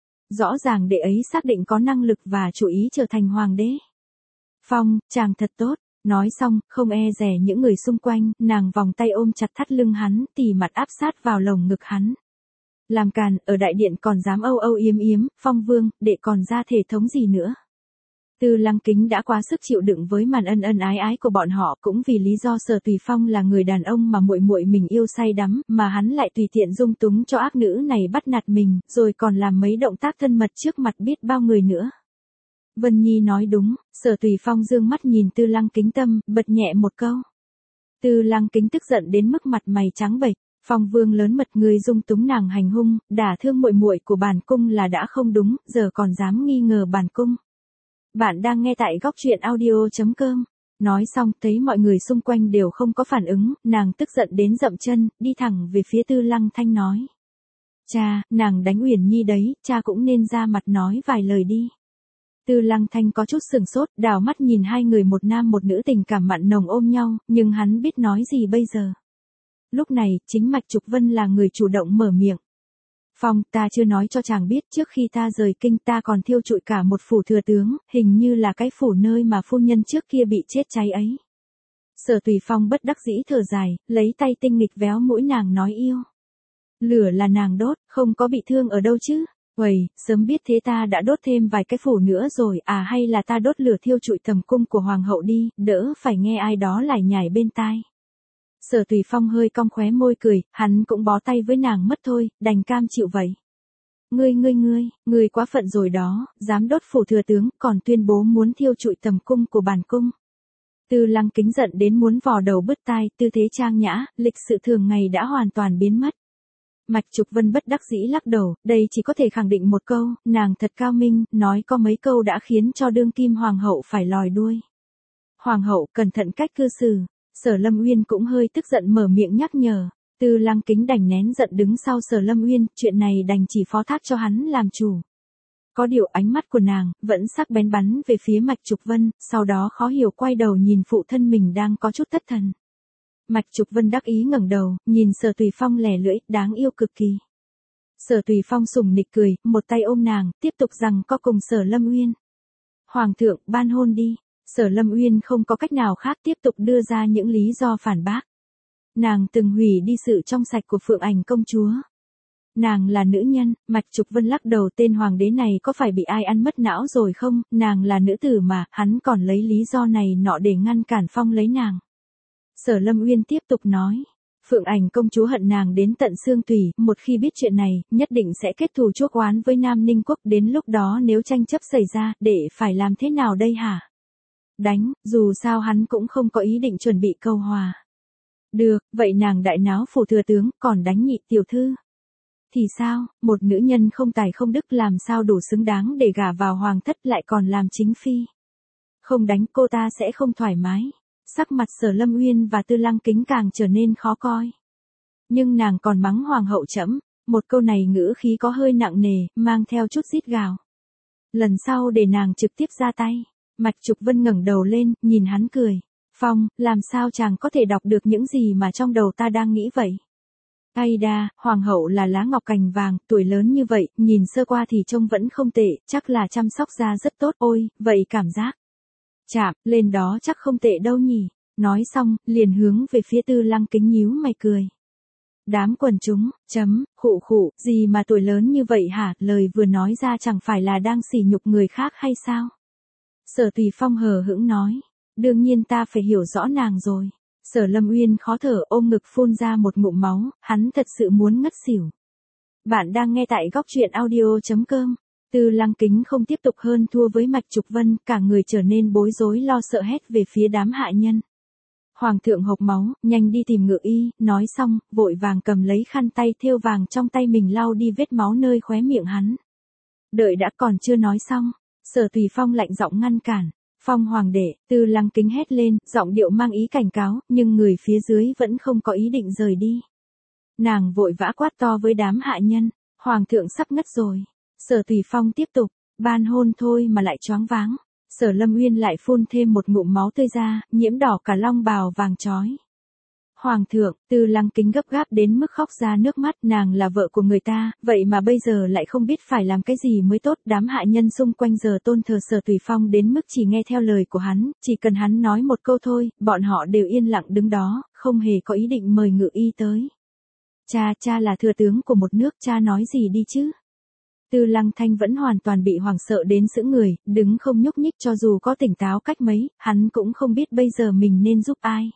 Rõ ràng đệ ấy xác định có năng lực và chủ ý trở thành hoàng đế. Phong, chàng thật tốt. Nói xong, không e dè những người xung quanh, nàng vòng tay ôm chặt thắt lưng hắn, tỉ mặt áp sát vào lồng ngực hắn. Làm càn, ở đại điện còn dám âu âu yếm yếm, Phong Vương, đệ còn ra thể thống gì nữa. Tư Lăng Kính đã quá sức chịu đựng với màn ân ân ái ái của bọn họ, cũng vì lý do Sở Tùy Phong là người đàn ông mà muội muội mình yêu say đắm, mà hắn lại tùy tiện dung túng cho ác nữ này bắt nạt mình, rồi còn làm mấy động tác thân mật trước mặt biết bao người nữa. Vân Nhi nói đúng, Sở Tùy Phong dương mắt nhìn Tư Lăng Kính tâm, bật nhẹ một câu. Tư Lăng Kính tức giận đến mức mặt mày trắng bệch. Phong Vương lớn mật, người dung túng nàng hành hung, đả thương muội muội của bản cung là đã không đúng, giờ còn dám nghi ngờ bản cung. Bạn đang nghe tại góc truyện audio.com. Nói xong, thấy mọi người xung quanh đều không có phản ứng, nàng tức giận đến dậm chân, đi thẳng về phía Tư Lăng Thanh nói. Cha, nàng đánh Uyển Nhi đấy, cha cũng nên ra mặt nói vài lời đi. Tư Lăng Thanh có chút sừng sốt, đảo mắt nhìn hai người một nam một nữ tình cảm mặn nồng ôm nhau, nhưng hắn biết nói gì bây giờ. Lúc này, chính Mạch Trục Vân là người chủ động mở miệng. Phong, ta chưa nói cho chàng biết, trước khi ta rời kinh ta còn thiêu trụi cả một phủ thừa tướng, hình như là cái phủ nơi mà phu nhân trước kia bị chết cháy ấy. Sở Tùy Phong bất đắc dĩ thở dài, lấy tay tinh nghịch véo mũi nàng nói yêu. Lửa là nàng đốt, không có bị thương ở đâu chứ. Uầy, sớm biết thế ta đã đốt thêm vài cái phủ nữa rồi, à hay là ta đốt lửa thiêu trụi tầm cung của hoàng hậu đi, đỡ phải nghe ai đó lải nhải bên tai. Sở Tùy Phong hơi cong khóe môi cười, hắn cũng bó tay với nàng mất thôi, đành cam chịu vậy. Ngươi quá phận rồi đó, dám đốt phủ thừa tướng, còn tuyên bố muốn thiêu trụi tầm cung của bản cung. Tư Lăng Kính giận đến muốn vò đầu bứt tai, tư thế trang nhã, lịch sự thường ngày đã hoàn toàn biến mất. Mạch Trục Vân bất đắc dĩ lắc đầu, đây chỉ có thể khẳng định một câu, nàng thật cao minh, nói có mấy câu đã khiến cho đương kim hoàng hậu phải lòi đuôi. Hoàng hậu cẩn thận cách cư xử. Sở Lâm Uyên cũng hơi tức giận mở miệng nhắc nhở. Tư Lăng Kính đành nén giận đứng sau Sở Lâm Uyên, chuyện này đành chỉ phó thác cho hắn làm chủ. Có điều ánh mắt của nàng vẫn sắc bén bắn về phía Mạch Trục Vân, sau đó khó hiểu quay đầu nhìn phụ thân mình đang có chút thất thần. Mạch Trục Vân đắc ý ngẩng đầu, nhìn Sở Tùy Phong lẻ lưỡi, đáng yêu cực kỳ. Sở Tùy Phong sủng nịch cười, một tay ôm nàng, tiếp tục rằng co cùng Sở Lâm Uyên. Hoàng thượng, ban hôn đi. Sở Lâm Uyên không có cách nào khác tiếp tục đưa ra những lý do phản bác. Nàng từng hủy đi sự trong sạch của Phượng Ảnh công chúa. Nàng là nữ nhân, Mạch Trục Vân lắc đầu, tên hoàng đế này có phải bị ai ăn mất não rồi không, nàng là nữ tử mà, hắn còn lấy lý do này nọ để ngăn cản Phong lấy nàng. Sở Lâm Uyên tiếp tục nói. Phượng Ảnh công chúa hận nàng đến tận xương tủy, một khi biết chuyện này, nhất định sẽ kết thù chuốc oán với Nam Ninh quốc, đến lúc đó nếu tranh chấp xảy ra, để phải làm thế nào đây hả? Đánh, dù sao hắn cũng không có ý định chuẩn bị câu hòa. Được, vậy nàng đại náo phủ thừa tướng, còn đánh nhị tiểu thư. Thì sao, một nữ nhân không tài không đức làm sao đủ xứng đáng để gả vào hoàng thất lại còn làm chính phi. Không đánh cô ta sẽ không thoải mái. Sắc mặt Sở Lâm Uyên và Tư Lăng Kính càng trở nên khó coi. Nhưng nàng còn mắng hoàng hậu trẫm, một câu này ngữ khí có hơi nặng nề, mang theo chút rít gào. Lần sau để nàng trực tiếp ra tay. Mạch Trục Vân ngẩng đầu lên, nhìn hắn cười. Phong, làm sao chàng có thể đọc được những gì mà trong đầu ta đang nghĩ vậy? Ai đa, hoàng hậu là lá ngọc cành vàng, tuổi lớn như vậy, nhìn sơ qua thì trông vẫn không tệ, chắc là chăm sóc da rất tốt, ôi, vậy cảm giác. Chạm, lên đó chắc không tệ đâu nhỉ. Nói xong, liền hướng về phía Tư Lăng Kính nhíu mày cười. Đám quần chúng, khụ khụ, gì mà tuổi lớn như vậy hả, lời vừa nói ra chẳng phải là đang sỉ nhục người khác hay sao? Sở Tùy Phong hờ hững nói, đương nhiên ta phải hiểu rõ nàng rồi. Sở Lâm Uyên khó thở ôm ngực phun ra một ngụm máu, hắn thật sự muốn ngất xỉu. Bạn đang nghe tại góc truyện audio.com. Tư Lăng Kính không tiếp tục hơn thua với Mạch Trục Vân, cả người trở nên bối rối lo sợ hét về phía đám hạ nhân. Hoàng thượng hộc máu, nhanh đi tìm ngự y, nói xong, vội vàng cầm lấy khăn tay thêu vàng trong tay mình lau đi vết máu nơi khóe miệng hắn. Đợi đã còn chưa nói xong, Sở Tùy Phong lạnh giọng ngăn cản. Phong hoàng đệ, Tư Lăng Kính hét lên, giọng điệu mang ý cảnh cáo, nhưng người phía dưới vẫn không có ý định rời đi. Nàng vội vã quát to với đám hạ nhân, hoàng thượng sắp ngất rồi. Sở Tùy Phong tiếp tục, ban hôn thôi mà lại choáng váng. Sở Lâm Uyên lại phun thêm một ngụm máu tươi ra, nhiễm đỏ cả long bào vàng chói. Hoàng thượng, Tư Lăng Kính gấp gáp đến mức khóc ra nước mắt, nàng là vợ của người ta, vậy mà bây giờ lại không biết phải làm cái gì mới tốt. Đám hạ nhân xung quanh giờ tôn thờ Sở Tùy Phong đến mức chỉ nghe theo lời của hắn, chỉ cần hắn nói một câu thôi, bọn họ đều yên lặng đứng đó, không hề có ý định mời ngự y tới. Cha là thừa tướng của một nước, cha nói gì đi chứ? Tư Lăng Thanh vẫn hoàn toàn bị hoảng sợ đến sững người, đứng không nhúc nhích, cho dù có tỉnh táo cách mấy, hắn cũng không biết bây giờ mình nên giúp ai.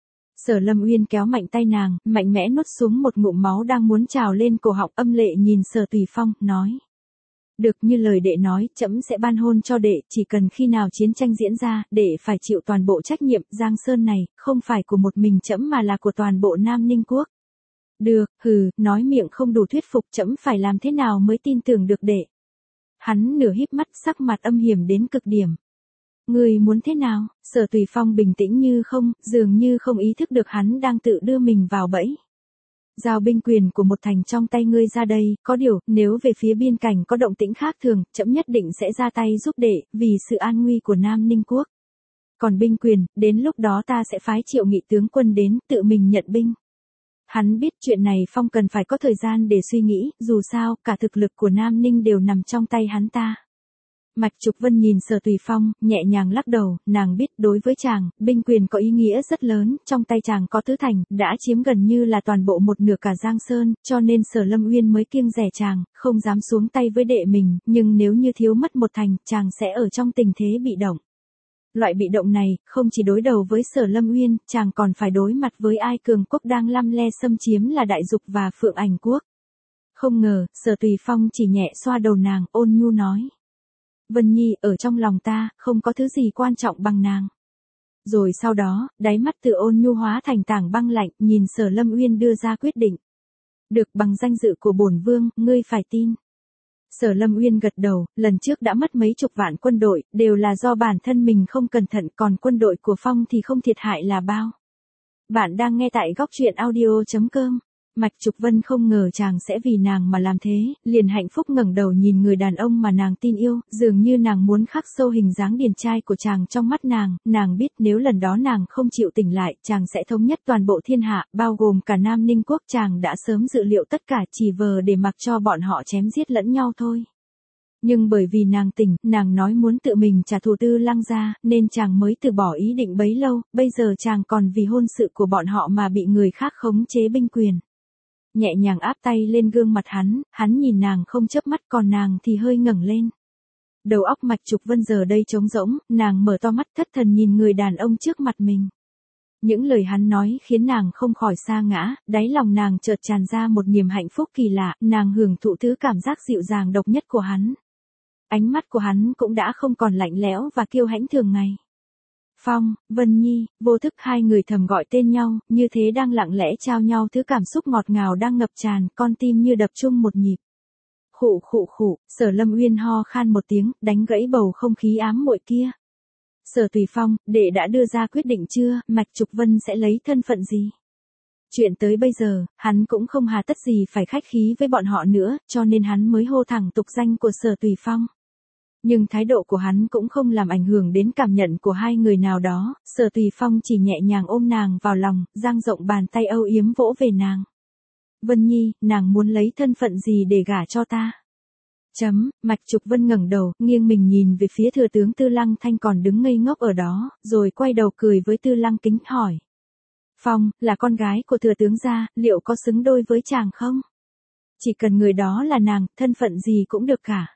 Sở Lâm Uyên kéo mạnh tay nàng, mạnh mẽ nuốt xuống một ngụm máu đang muốn trào lên cổ họng, âm lệ nhìn Sở Tùy Phong, nói. Được, như lời đệ nói, trẫm sẽ ban hôn cho đệ, chỉ cần khi nào chiến tranh diễn ra, đệ phải chịu toàn bộ trách nhiệm. Giang Sơn này, không phải của một mình trẫm mà là của toàn bộ Nam Ninh quốc. Được, nói miệng không đủ thuyết phục, trẫm phải làm thế nào mới tin tưởng được đệ. Hắn nửa híp mắt, sắc mặt âm hiểm đến cực điểm. Người muốn thế nào? Sở Tùy Phong bình tĩnh như không, dường như không ý thức được hắn đang tự đưa mình vào bẫy. Giao binh quyền của một thành trong tay ngươi ra đây, có điều, nếu về phía biên cảnh có động tĩnh khác thường, trẫm nhất định sẽ ra tay giúp đệ, vì sự an nguy của Nam Ninh quốc. Còn binh quyền, đến lúc đó ta sẽ phái Triệu Nghị tướng quân đến, tự mình nhận binh. Hắn biết chuyện này Phong cần phải có thời gian để suy nghĩ, dù sao, cả thực lực của Nam Ninh đều nằm trong tay hắn ta. Mạch Trục Vân nhìn Sở Tùy Phong, nhẹ nhàng lắc đầu, nàng biết đối với chàng, binh quyền có ý nghĩa rất lớn, trong tay chàng có tứ thành, đã chiếm gần như là toàn bộ một nửa cả Giang Sơn, cho nên Sở Lâm Uyên mới kiêng dè chàng, không dám xuống tay với đệ mình, nhưng nếu như thiếu mất một thành, chàng sẽ ở trong tình thế bị động. Loại bị động này, không chỉ đối đầu với Sở Lâm Uyên, chàng còn phải đối mặt với Ai Cường quốc đang lăm le xâm chiếm là Đại Dục và Phượng Ảnh quốc. Không ngờ, Sở Tùy Phong chỉ nhẹ xoa đầu nàng, ôn nhu nói. Vân Nhi, ở trong lòng ta, không có thứ gì quan trọng bằng nàng. Rồi sau đó, đáy mắt từ ôn nhu hóa thành tảng băng lạnh, nhìn Sở Lâm Uyên đưa ra quyết định. Được, bằng danh dự của bổn vương, ngươi phải tin. Sở Lâm Uyên gật đầu, lần trước đã mất mấy chục vạn quân đội, đều là do bản thân mình không cẩn thận, còn quân đội của Phong thì không thiệt hại là bao. Bạn đang nghe tại góc truyện audio.com. Mạch Trục Vân không ngờ chàng sẽ vì nàng mà làm thế, liền hạnh phúc ngẩng đầu nhìn người đàn ông mà nàng tin yêu, dường như nàng muốn khắc sâu hình dáng điển trai của chàng trong mắt nàng biết nếu lần đó nàng không chịu tỉnh lại, chàng sẽ thống nhất toàn bộ thiên hạ, bao gồm cả Nam Ninh quốc. Chàng đã sớm dự liệu tất cả, chỉ vờ để mặc cho bọn họ chém giết lẫn nhau thôi. Nhưng bởi vì nàng tỉnh, nàng nói muốn tự mình trả thù Tư Lăng gia, nên chàng mới từ bỏ ý định bấy lâu, bây giờ chàng còn vì hôn sự của bọn họ mà bị người khác khống chế binh quyền. nhẹ nhàng áp tay lên gương mặt hắn nhìn nàng không chớp mắt còn nàng thì hơi ngẩng lên. Đầu óc Mạch Trục Vân giờ đây trống rỗng, nàng mở to mắt thất thần nhìn người đàn ông trước mặt mình. Những lời hắn nói khiến nàng không khỏi sa ngã, đáy lòng nàng chợt tràn ra một niềm hạnh phúc kỳ lạ, nàng hưởng thụ thứ cảm giác dịu dàng độc nhất của hắn. Ánh mắt của hắn cũng đã không còn lạnh lẽo và kiêu hãnh thường ngày. Phong, Vân Nhi, vô thức hai người thầm gọi tên nhau, như thế đang lặng lẽ trao nhau thứ cảm xúc ngọt ngào đang ngập tràn, con tim như đập chung một nhịp. Khụ khụ khụ, Sở Lâm Uyên ho khan một tiếng, đánh gãy bầu không khí ám muội kia. Sở Tùy Phong, đệ đã đưa ra quyết định chưa, Mạch Trục Vân sẽ lấy thân phận gì? Chuyện tới bây giờ, hắn cũng không hà tất gì phải khách khí với bọn họ nữa, cho nên hắn mới hô thẳng tục danh của Sở Tùy Phong. Nhưng thái độ của hắn cũng không làm ảnh hưởng đến cảm nhận của hai người nào đó, Sở Tùy Phong chỉ nhẹ nhàng ôm nàng vào lòng, dang rộng bàn tay âu yếm vỗ về nàng. Vân Nhi, nàng muốn lấy thân phận gì để gả cho ta? Mạch Trục Vân ngẩng đầu, nghiêng mình nhìn về phía thừa tướng Tư Lăng Thanh còn đứng ngây ngốc ở đó, rồi quay đầu cười với Tư Lăng Kính hỏi. Phong, là con gái của thừa tướng gia, liệu có xứng đôi với chàng không? Chỉ cần người đó là nàng, thân phận gì cũng được cả.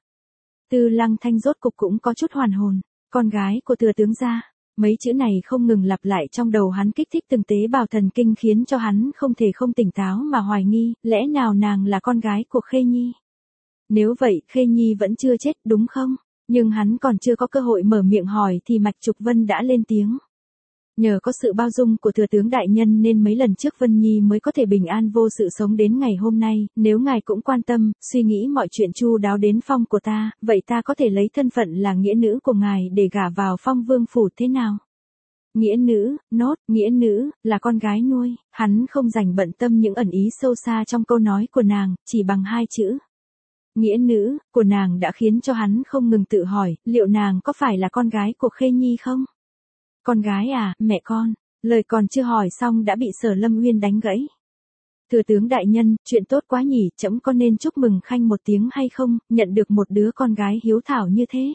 Tư Lăng Thanh rốt cục cũng có chút hoàn hồn, con gái của thừa tướng gia. Mấy chữ này không ngừng lặp lại trong đầu hắn kích thích từng tế bào thần kinh khiến cho hắn không thể không tỉnh táo mà hoài nghi, lẽ nào nàng là con gái của Khê Nhi? Nếu vậy, Khê Nhi vẫn chưa chết đúng không? Nhưng hắn còn chưa có cơ hội mở miệng hỏi thì Mạch Trục Vân đã lên tiếng. Nhờ có sự bao dung của thừa tướng đại nhân nên mấy lần trước Vân Nhi mới có thể bình an vô sự sống đến ngày hôm nay, nếu ngài cũng quan tâm, suy nghĩ mọi chuyện chu đáo đến Phong của ta, vậy ta có thể lấy thân phận là nghĩa nữ của ngài để gả vào Phong Vương phủ thế nào? Nghĩa nữ, nghĩa nữ, là con gái nuôi, hắn không dành bận tâm những ẩn ý sâu xa trong câu nói của nàng, chỉ bằng hai chữ. Nghĩa nữ, của nàng đã khiến cho hắn không ngừng tự hỏi, liệu nàng có phải là con gái của Khê Nhi không? Con gái à, mẹ con, lời còn chưa hỏi xong đã bị Sở Lâm Uyên đánh gãy. Thừa tướng đại nhân, chuyện tốt quá nhỉ, trẫm có nên chúc mừng Khanh một tiếng hay không, nhận được một đứa con gái hiếu thảo như thế.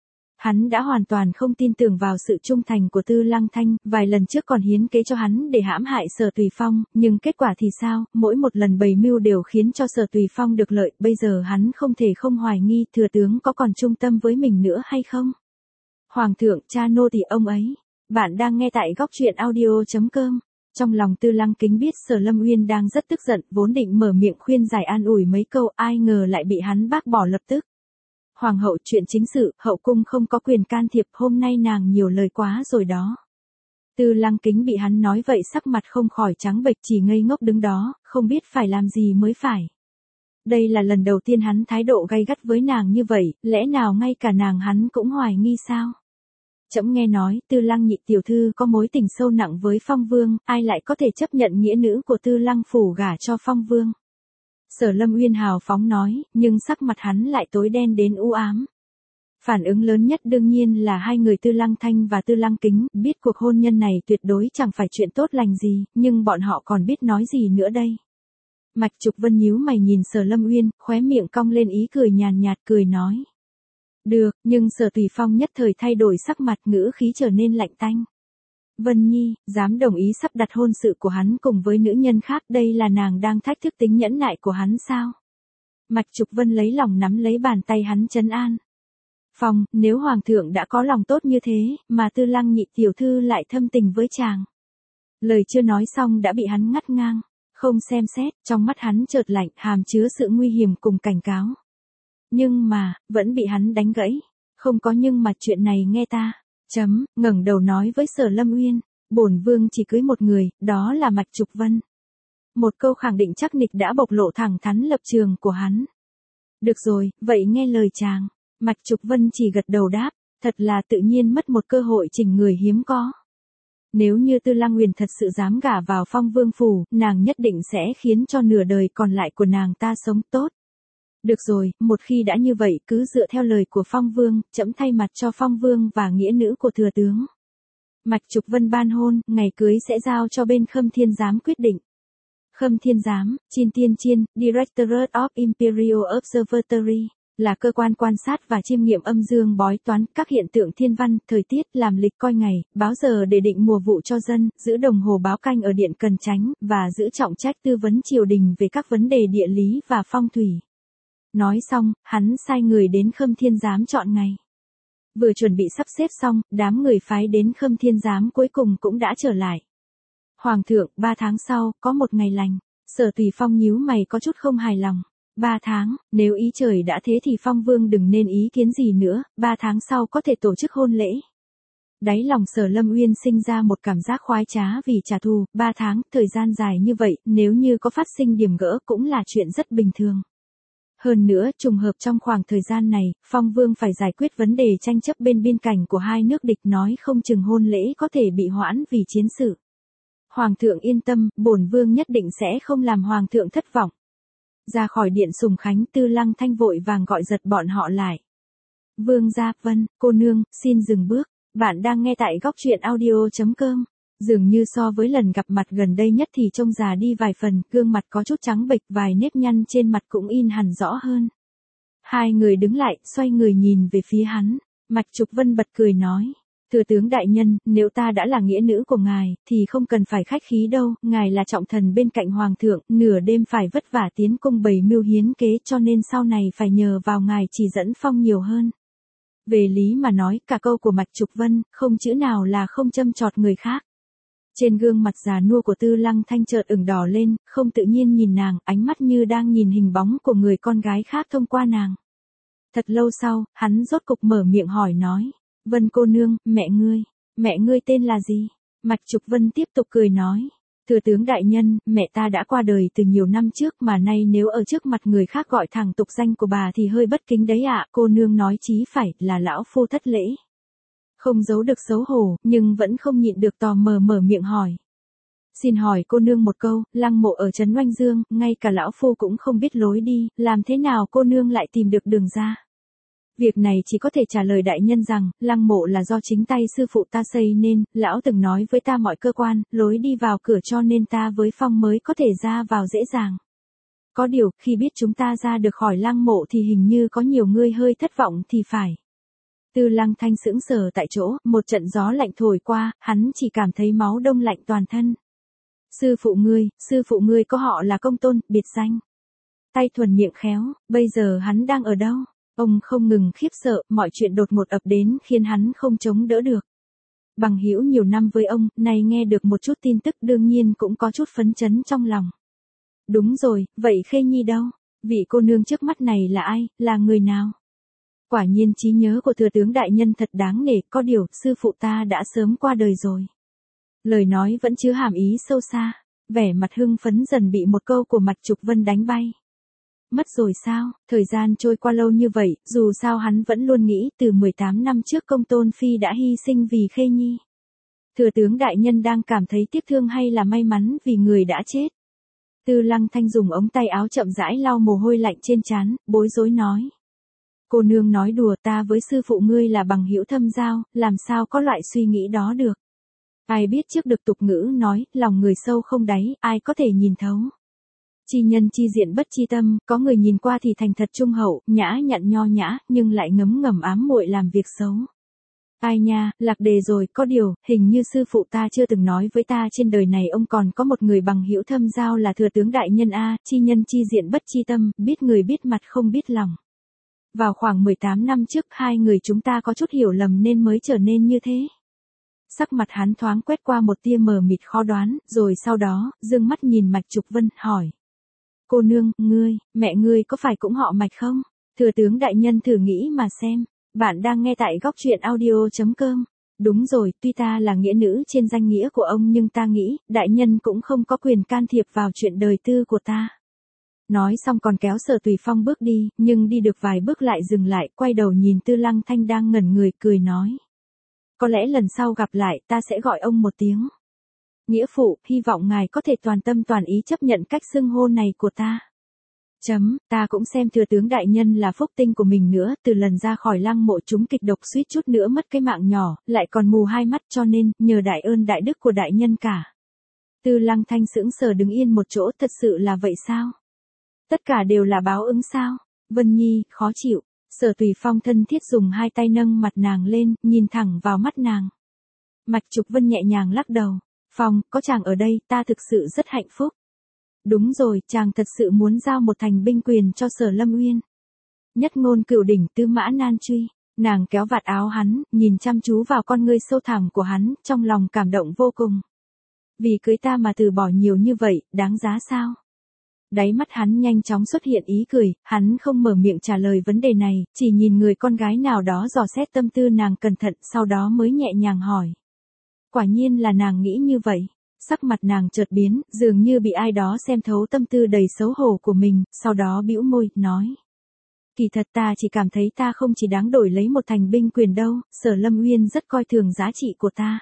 Hắn đã hoàn toàn không tin tưởng vào sự trung thành của Tư Lăng Thanh, vài lần trước còn hiến kế cho hắn để hãm hại Sở Tùy Phong, nhưng kết quả thì sao, mỗi một lần bày mưu đều khiến cho Sở Tùy Phong được lợi, bây giờ hắn không thể không hoài nghi thừa tướng có còn trung tâm với mình nữa hay không. Hoàng thượng, cha nô tỳ ông ấy. Bạn đang nghe tại góc truyện audio.com. Trong lòng Tư Lăng Kính biết Sở Lâm Uyên đang rất tức giận, vốn định mở miệng khuyên giải an ủi mấy câu, ai ngờ lại bị hắn bác bỏ lập tức. Hoàng hậu, chuyện chính sự, hậu cung không có quyền can thiệp, hôm nay nàng nhiều lời quá rồi đó. Tư Lăng Kính bị hắn nói vậy sắc mặt không khỏi trắng bệch, chỉ ngây ngốc đứng đó, không biết phải làm gì mới phải. Đây là lần đầu tiên hắn thái độ gay gắt với nàng như vậy, lẽ nào ngay cả nàng hắn cũng hoài nghi sao? Trẫm nghe nói, Tư Lăng nhị tiểu thư có mối tình sâu nặng với Phong Vương, ai lại có thể chấp nhận nghĩa nữ của Tư Lăng phủ gả cho Phong Vương. Sở Lâm Uyên hào phóng nói, nhưng sắc mặt hắn lại tối đen đến u ám. Phản ứng lớn nhất đương nhiên là hai người Tư Lăng Thanh và Tư Lăng Kính, biết cuộc hôn nhân này tuyệt đối chẳng phải chuyện tốt lành gì, nhưng bọn họ còn biết nói gì nữa đây. Mạch Trục Vân nhíu mày nhìn Sở Lâm Uyên, khóe miệng cong lên ý cười nhàn nhạt cười nói. Được, nhưng Sở Tùy Phong nhất thời thay đổi sắc mặt, ngữ khí trở nên lạnh tanh. Vân Nhi, dám đồng ý sắp đặt hôn sự của hắn cùng với nữ nhân khác, đây là nàng đang thách thức tính nhẫn nại của hắn sao? Mạch Trục Vân lấy lòng nắm lấy bàn tay hắn trấn an. Phong, nếu Hoàng thượng đã có lòng tốt như thế, mà Tư Lăng nhị tiểu thư lại thâm tình với chàng. Lời chưa nói xong đã bị hắn ngắt ngang, không xem xét, trong mắt hắn chợt lạnh, hàm chứa sự nguy hiểm cùng cảnh cáo. Nhưng mà, vẫn bị hắn đánh gãy. Không có nhưng mà chuyện này nghe ta. Ngẩng đầu nói với Sở Lâm Uyên, bổn vương chỉ cưới một người, đó là Mạch Trục Vân. Một câu khẳng định chắc nịch đã bộc lộ thẳng thắn lập trường của hắn. Được rồi, vậy nghe lời chàng. Mạch Trục Vân chỉ gật đầu đáp, thật là tự nhiên mất một cơ hội chỉnh người hiếm có. Nếu như Tư Lăng Uyển thật sự dám gả vào Phong Vương phủ, nàng nhất định sẽ khiến cho nửa đời còn lại của nàng ta sống tốt. Được rồi, một khi đã như vậy cứ dựa theo lời của Phong Vương, trẫm thay mặt cho Phong Vương và nghĩa nữ của thừa tướng. Mạch Trục Vân ban hôn, ngày cưới sẽ giao cho bên Khâm Thiên Giám quyết định. Khâm Thiên Giám, Chin Tiên Chiên, Directorate of Imperial Observatory. là cơ quan quan sát và chiêm nghiệm âm dương bói toán, các hiện tượng thiên văn, thời tiết, làm lịch coi ngày, báo giờ để định mùa vụ cho dân, giữ đồng hồ báo canh ở điện Cần Chánh, và giữ trọng trách tư vấn triều đình về các vấn đề địa lý và phong thủy. Nói xong, hắn sai người đến Khâm Thiên Giám chọn ngày. Vừa chuẩn bị sắp xếp xong, đám người phái đến Khâm Thiên Giám cuối cùng cũng đã trở lại. Hoàng thượng, 3 tháng sau, có một ngày lành. Sở Tùy Phong nhíu mày có chút không hài lòng. 3 tháng, nếu ý trời đã thế thì Phong Vương đừng nên ý kiến gì nữa, 3 tháng sau có thể tổ chức hôn lễ. Đáy lòng Sở Lâm Uyên sinh ra một cảm giác khoái trá vì trả thù, 3 tháng, thời gian dài như vậy, nếu như có phát sinh điểm gỡ cũng là chuyện rất bình thường. Hơn nữa, trùng hợp trong khoảng thời gian này, Phong Vương phải giải quyết vấn đề tranh chấp bên biên cảnh của hai nước địch, nói không chừng hôn lễ có thể bị hoãn vì chiến sự. Hoàng thượng yên tâm, bổn vương nhất định sẽ không làm hoàng thượng thất vọng. Ra khỏi điện Sùng Khánh, Tư Lăng Thanh vội vàng gọi giật bọn họ lại. Vương gia, vân, cô nương, xin dừng bước. Bạn đang nghe tại góc truyện audio.com. Dường như so với lần gặp mặt gần đây nhất thì trông già đi vài phần, gương mặt có chút trắng bệch, vài nếp nhăn trên mặt cũng in hẳn rõ hơn. Hai người đứng lại, xoay người nhìn về phía hắn. Mạch Trục Vân bật cười nói. Thừa tướng đại nhân, nếu ta đã là nghĩa nữ của ngài, thì không cần phải khách khí đâu, ngài là trọng thần bên cạnh hoàng thượng, nửa đêm phải vất vả tiến cung bày mưu hiến kế, cho nên sau này phải nhờ vào ngài chỉ dẫn Phong nhiều hơn. Về lý mà nói, cả câu của Mạch Trục Vân, không chữ nào là không châm chọt người khác. Trên gương mặt già nua của Tư Lăng Thanh chợt ửng đỏ lên, không tự nhiên nhìn nàng, ánh mắt như đang nhìn hình bóng của người con gái khác thông qua nàng. Thật lâu sau, hắn rốt cục mở miệng hỏi nói. Vân cô nương, mẹ ngươi tên là gì? Mạch Trục Vân tiếp tục cười nói. Thừa tướng đại nhân, mẹ ta đã qua đời từ nhiều năm trước mà nay nếu ở trước mặt người khác gọi thẳng tục danh của bà thì hơi bất kính đấy ạ. Cô nương nói chí phải, là lão phu thất lễ. Không giấu được xấu hổ, nhưng vẫn không nhịn được tò mò mở miệng hỏi. Xin hỏi cô nương một câu, lăng mộ ở trấn Oanh Dương, ngay cả lão phu cũng không biết lối đi, làm thế nào cô nương lại tìm được đường ra? Việc này chỉ có thể trả lời đại nhân rằng, lăng mộ là do chính tay sư phụ ta xây nên, lão từng nói với ta mọi cơ quan, lối đi vào cửa cho nên ta với Phong mới có thể ra vào dễ dàng. Có điều, khi biết chúng ta ra được khỏi lăng mộ thì hình như có nhiều người hơi thất vọng thì phải. Tư Lăng Thanh sững sờ tại chỗ, một trận gió lạnh thổi qua, hắn chỉ cảm thấy máu đông lạnh toàn thân. Sư phụ ngươi có họ là Công Tôn, biệt danh Tay Thuần miệng khéo, bây giờ hắn đang ở đâu? Ông không ngừng khiếp sợ, mọi chuyện đột ngột ập đến khiến hắn không chống đỡ được. Bằng hữu nhiều năm với ông, nay nghe được một chút tin tức đương nhiên cũng có chút phấn chấn trong lòng. Đúng rồi, vậy Khê Nhi đâu? Vị cô nương trước mắt này là ai, là người nào? Quả nhiên trí nhớ của thừa tướng đại nhân thật đáng nể, có điều, sư phụ ta đã sớm qua đời rồi. Lời nói vẫn chứa hàm ý sâu xa, vẻ mặt hưng phấn dần bị một câu của Mạch Trục Vân đánh bay. Mất rồi sao, thời gian trôi qua lâu như vậy, dù sao hắn vẫn luôn nghĩ từ 18 năm trước Công Tôn Phi đã hy sinh vì Khê Nhi. Thừa tướng đại nhân đang cảm thấy tiếc thương hay là may mắn vì người đã chết? Tư Lăng Thanh dùng ống tay áo chậm rãi lau mồ hôi lạnh trên trán, bối rối nói. Cô nương nói đùa, ta với sư phụ ngươi là bằng hữu thâm giao, làm sao có loại suy nghĩ đó được. Ai biết trước được tục ngữ nói, lòng người sâu không đáy, ai có thể nhìn thấu. Chi nhân chi diện bất chi tâm, có người nhìn qua thì thành thật trung hậu, nhã nhặn nho nhã, nhưng lại ngấm ngầm ám muội làm việc xấu. Ai nha, lạc đề rồi, có điều, hình như sư phụ ta chưa từng nói với ta trên đời này ông còn có một người bằng hữu thâm giao là thừa tướng đại nhân a, chi nhân chi diện bất chi tâm, biết người biết mặt không biết lòng. Vào khoảng 18 năm trước hai người chúng ta có chút hiểu lầm nên mới trở nên như thế. Sắc mặt hắn thoáng quét qua một tia mờ mịt khó đoán, rồi sau đó, dương mắt nhìn Mạch Trục Vân, hỏi. Cô nương, mẹ ngươi có phải cũng họ Mạch không? Thừa tướng đại nhân thử nghĩ mà xem. Bạn đang nghe tại góc truyện audio.com. Đúng rồi, tuy ta là nghĩa nữ trên danh nghĩa của ông nhưng ta nghĩ, đại nhân cũng không có quyền can thiệp vào chuyện đời tư của ta. Nói xong còn kéo Sở Tùy Phong bước đi, nhưng đi được vài bước lại dừng lại, quay đầu nhìn Tư Lăng Thanh đang ngẩn người, cười nói. Có lẽ lần sau gặp lại ta sẽ gọi ông một tiếng. Nghĩa phụ, hy vọng ngài có thể toàn tâm toàn ý chấp nhận cách xưng hô này của ta. Ta cũng xem thừa tướng đại nhân là phúc tinh của mình nữa, từ lần ra khỏi lăng mộ chúng kịch độc suýt chút nữa mất cái mạng nhỏ, lại còn mù hai mắt cho nên, nhờ đại ơn đại đức của đại nhân cả. Tư Lăng Thanh sững sờ đứng yên một chỗ, thật sự là vậy sao? Tất cả đều là báo ứng sao? Vân Nhi, khó chịu. Sở Tùy Phong thân thiết dùng hai tay nâng mặt nàng lên, nhìn thẳng vào mắt nàng. Mạch Trục Vân nhẹ nhàng lắc đầu. Phong, có chàng ở đây, ta thực sự rất hạnh phúc. Đúng rồi, chàng thật sự muốn giao một thành binh quyền cho Sở Lâm Uyên. Nhất ngôn cửu đỉnh tứ mã nan truy. Nàng kéo vạt áo hắn, nhìn chăm chú vào con ngươi sâu thẳm của hắn, trong lòng cảm động vô cùng. Vì cưới ta mà từ bỏ nhiều như vậy, đáng giá sao? Đáy mắt hắn nhanh chóng xuất hiện ý cười, hắn không mở miệng trả lời vấn đề này, chỉ nhìn người con gái nào đó dò xét tâm tư nàng cẩn thận, sau đó mới nhẹ nhàng hỏi. Quả nhiên là nàng nghĩ như vậy. Sắc mặt nàng chợt biến, dường như bị ai đó xem thấu tâm tư đầy xấu hổ của mình, sau đó bĩu môi, nói. Kỳ thật ta chỉ cảm thấy ta không chỉ đáng đổi lấy một thành binh quyền đâu, Sở Lâm Uyên rất coi thường giá trị của ta.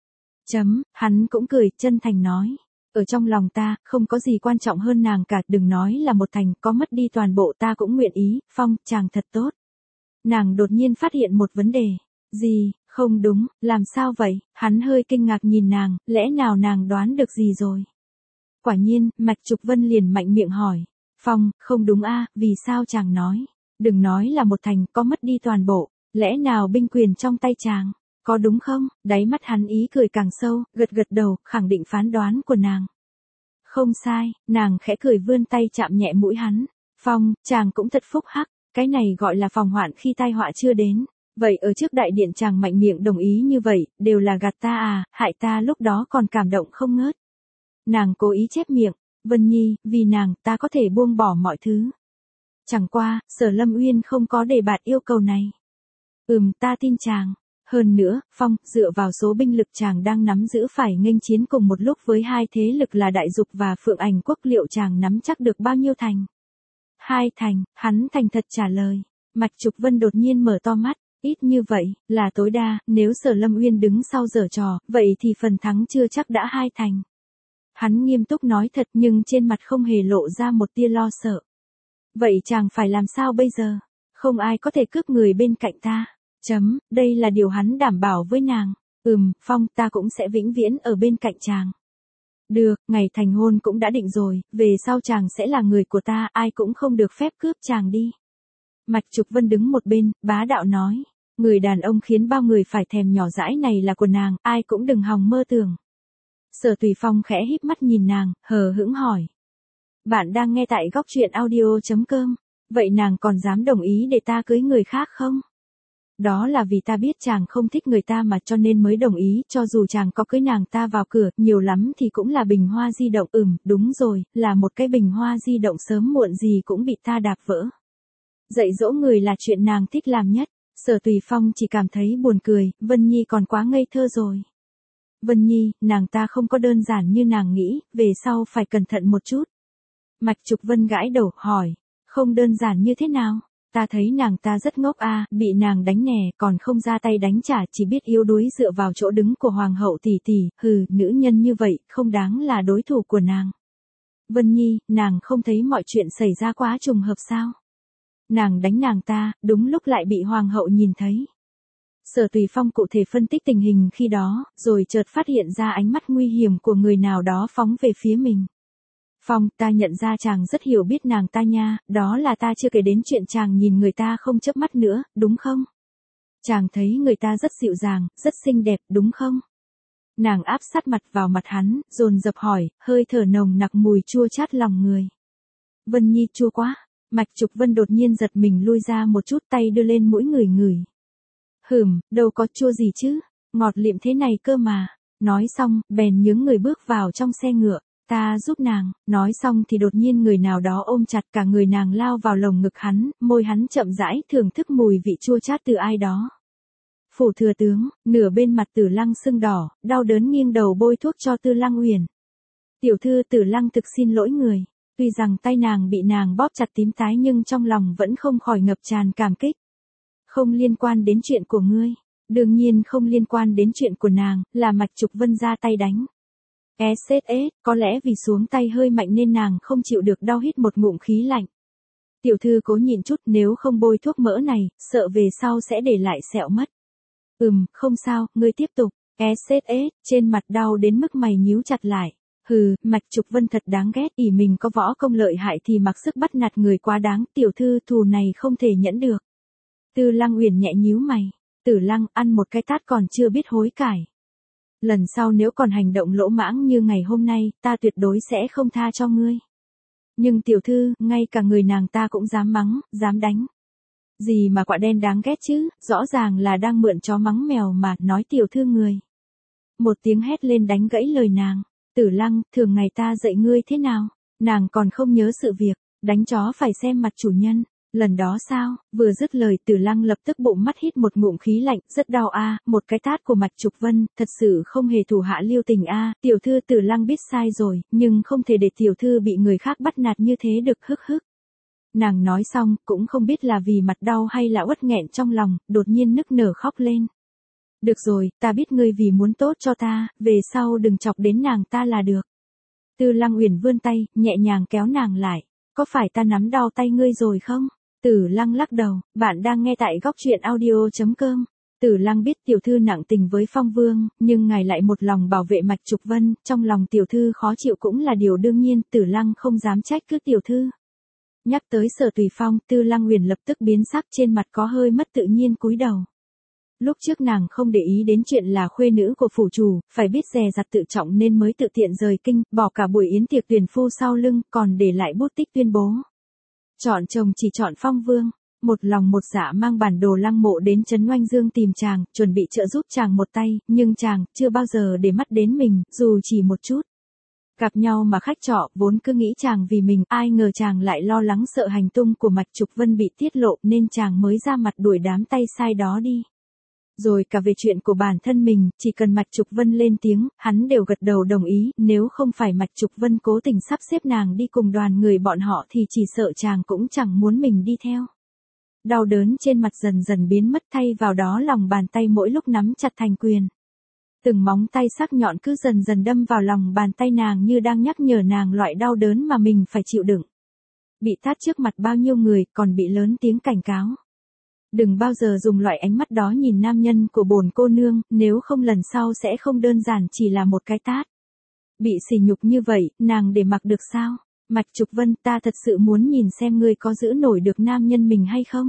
Hắn cũng cười, chân thành nói. Ở trong lòng ta, không có gì quan trọng hơn nàng cả, đừng nói là một thành, có mất đi toàn bộ ta cũng nguyện ý, Phong, chàng thật tốt. Nàng đột nhiên phát hiện một vấn đề. Gì, không đúng, làm sao vậy? Hắn hơi kinh ngạc nhìn nàng, lẽ nào nàng đoán được gì rồi? Quả nhiên, Mạch Trục Vân liền mạnh miệng hỏi. Phong, không đúng a, vì sao chàng nói? Đừng nói là một thành, có mất đi toàn bộ, lẽ nào binh quyền trong tay chàng? Có đúng không? Đáy mắt hắn ý cười càng sâu, gật gật đầu, khẳng định phán đoán của nàng. Không sai, nàng khẽ cười vươn tay chạm nhẹ mũi hắn. Phong, chàng cũng thật phúc hắc, cái này gọi là phòng hoạn khi tai họa chưa đến. Vậy ở trước đại điện chàng mạnh miệng đồng ý như vậy, đều là gạt ta à, hại ta lúc đó còn cảm động không ngớt. Nàng cố ý chép miệng, Vân Nhi, vì nàng ta có thể buông bỏ mọi thứ. Chẳng qua, Sở Lâm Uyên không có đề bạt yêu cầu này. Ta tin chàng. Hơn nữa, Phong, dựa vào số binh lực chàng đang nắm giữ phải nghênh chiến cùng một lúc với hai thế lực là Đại Dục và Phượng Ảnh Quốc, liệu chàng nắm chắc được bao nhiêu thành? 2 thành, hắn thành thật trả lời. Mạch Trục Vân đột nhiên mở to mắt, ít như vậy, là tối đa, nếu Sở Lâm Uyên đứng sau giở trò, vậy thì phần thắng chưa chắc đã 2 thành. Hắn nghiêm túc nói thật nhưng trên mặt không hề lộ ra một tia lo sợ. Vậy chàng phải làm sao bây giờ? Không ai có thể cướp người bên cạnh ta. Đây là điều hắn đảm bảo với nàng. Phong, ta cũng sẽ vĩnh viễn ở bên cạnh chàng. Được, ngày thành hôn cũng đã định rồi, về sau chàng sẽ là người của ta, ai cũng không được phép cướp chàng đi. Mạch Trục Vân đứng một bên, bá đạo nói. Người đàn ông khiến bao người phải thèm nhỏ dãi này là của nàng, ai cũng đừng hòng mơ tưởng. Sở Tùy Phong khẽ híp mắt nhìn nàng, hờ hững hỏi. Bạn đang nghe tại góc truyện audio.com. Vậy nàng còn dám đồng ý để ta cưới người khác không? Đó là vì ta biết chàng không thích người ta mà cho nên mới đồng ý, cho dù chàng có cưới nàng ta vào cửa, nhiều lắm thì cũng là bình hoa di động. Đúng rồi, là một cái bình hoa di động sớm muộn gì cũng bị ta đạp vỡ. Dạy dỗ người là chuyện nàng thích làm nhất. Sở Tùy Phong chỉ cảm thấy buồn cười, Vân Nhi còn quá ngây thơ rồi. Vân Nhi, nàng ta không có đơn giản như nàng nghĩ, về sau phải cẩn thận một chút. Mạch Trục Vân gãi đầu, hỏi, không đơn giản như thế nào? Ta thấy nàng ta rất ngốc a, bị nàng đánh nè, còn không ra tay đánh trả, chỉ biết yếu đuối dựa vào chỗ đứng của hoàng hậu tỷ tỷ, nữ nhân như vậy, không đáng là đối thủ của nàng. Vân Nhi, nàng không thấy mọi chuyện xảy ra quá trùng hợp sao? Nàng đánh nàng ta, đúng lúc lại bị hoàng hậu nhìn thấy. Sở Tùy Phong cụ thể phân tích tình hình khi đó, rồi chợt phát hiện ra ánh mắt nguy hiểm của người nào đó phóng về phía mình. Phong, ta nhận ra chàng rất hiểu biết nàng ta nha, đó là ta chưa kể đến chuyện chàng nhìn người ta không chớp mắt nữa, đúng không? Chàng thấy người ta rất dịu dàng, rất xinh đẹp, đúng không? Nàng áp sát mặt vào mặt hắn, dồn dập hỏi, hơi thở nồng nặc mùi chua chát lòng người. Vân Nhi, chua quá. Mạch Trục Vân đột nhiên giật mình lui ra một chút, tay đưa lên mũi ngửi ngửi. Đâu có chua gì chứ, ngọt liệm thế này cơ mà. Nói xong, bèn nhướng người bước vào trong xe ngựa. Ta giúp nàng, nói xong thì đột nhiên người nào đó ôm chặt cả người nàng lao vào lồng ngực hắn, môi hắn chậm rãi thưởng thức mùi vị chua chát từ ai đó. Phủ thừa tướng, nửa bên mặt Tử Lăng sưng đỏ, đau đớn nghiêng đầu bôi thuốc cho Tư Lăng Uyển. Tiểu thư Tử Lăng thực xin lỗi người. Tuy rằng tay nàng bị nàng bóp chặt tím tái nhưng trong lòng vẫn không khỏi ngập tràn cảm kích. Không liên quan đến chuyện của ngươi. Đương nhiên không liên quan đến chuyện của nàng, là Mạch Trục Vân ra tay đánh. Có lẽ vì xuống tay hơi mạnh nên nàng không chịu được đau, hít một ngụm khí lạnh. Tiểu thư cố nhịn chút, nếu không bôi thuốc mỡ này, sợ về sau sẽ để lại sẹo mất. Không sao, ngươi tiếp tục. Trên mặt đau đến mức mày nhíu chặt lại. Hừ, Mạch Trục Vân thật đáng ghét, ỷ mình có võ công lợi hại thì mặc sức bắt nạt người quá đáng, tiểu thư thù này không thể nhẫn được. Tư Lăng Uyển nhẹ nhíu mày, Tử Lăng ăn một cái tát còn chưa biết hối cải. Lần sau nếu còn hành động lỗ mãng như ngày hôm nay, ta tuyệt đối sẽ không tha cho ngươi. Nhưng tiểu thư, ngay cả người nàng ta cũng dám mắng, dám đánh. Gì mà quạ đen đáng ghét chứ, rõ ràng là đang mượn chó mắng mèo mà, nói tiểu thư người. Một tiếng hét lên đánh gãy lời nàng. Tử Lăng, thường ngày ta dạy ngươi thế nào? Nàng còn không nhớ sự việc, đánh chó phải xem mặt chủ nhân. Lần đó sao? Vừa dứt lời Tử Lăng lập tức bụng mắt hít một ngụm khí lạnh, rất đau a, một cái tát của Mạch Trục Vân, thật sự không hề thủ hạ lưu tình a, tiểu thư Tử Lăng biết sai rồi, nhưng không thể để tiểu thư bị người khác bắt nạt như thế được, hức hức. Nàng nói xong, cũng không biết là vì mặt đau hay là uất nghẹn trong lòng, đột nhiên nức nở khóc lên. Được rồi, ta biết ngươi vì muốn tốt cho ta, về sau đừng chọc đến nàng ta là được. Tư Lăng Uyển vươn tay, nhẹ nhàng kéo nàng lại. Có phải ta nắm đau tay ngươi rồi không? Tử Lăng lắc đầu, bạn đang nghe tại góc truyện audio.com. Tử Lăng biết tiểu thư nặng tình với Phong Vương, nhưng ngài lại một lòng bảo vệ Mạch Trục Vân, trong lòng tiểu thư khó chịu cũng là điều đương nhiên, Tử Lăng không dám trách cứ tiểu thư. Nhắc tới Sở Tùy Phong, Tư Lăng Uyển lập tức biến sắc, trên mặt có hơi mất tự nhiên cúi đầu. Lúc trước nàng không để ý đến chuyện là khuê nữ của phủ chủ, phải biết dè dặt tự trọng nên mới tự tiện rời kinh, bỏ cả buổi yến tiệc tuyển phu sau lưng, còn để lại bút tích tuyên bố. Chọn chồng chỉ chọn Phong Vương, một lòng một dạ mang bản đồ Lăng Mộ đến trấn Oanh Dương tìm chàng, chuẩn bị trợ giúp chàng một tay, nhưng chàng chưa bao giờ để mắt đến mình, dù chỉ một chút. Gặp nhau mà khách trọ, vốn cứ nghĩ chàng vì mình, ai ngờ chàng lại lo lắng sợ hành tung của Mạch Trục Vân bị tiết lộ nên chàng mới ra mặt đuổi đám tay sai đó đi. Rồi cả về chuyện của bản thân mình, chỉ cần Mạch Trục Vân lên tiếng, hắn đều gật đầu đồng ý, nếu không phải Mạch Trục Vân cố tình sắp xếp nàng đi cùng đoàn người bọn họ thì chỉ sợ chàng cũng chẳng muốn mình đi theo. Đau đớn trên mặt dần dần biến mất, thay vào đó lòng bàn tay mỗi lúc nắm chặt thành quyền. Từng móng tay sắc nhọn cứ dần dần đâm vào lòng bàn tay nàng như đang nhắc nhở nàng loại đau đớn mà mình phải chịu đựng. Bị tát trước mặt bao nhiêu người còn bị lớn tiếng cảnh cáo. Đừng bao giờ dùng loại ánh mắt đó nhìn nam nhân của bổn cô nương, nếu không lần sau sẽ không đơn giản chỉ là một cái tát. Bị sỉ nhục như vậy, nàng để mặc được sao? Mạch Trục Vân, ta thật sự muốn nhìn xem ngươi có giữ nổi được nam nhân mình hay không?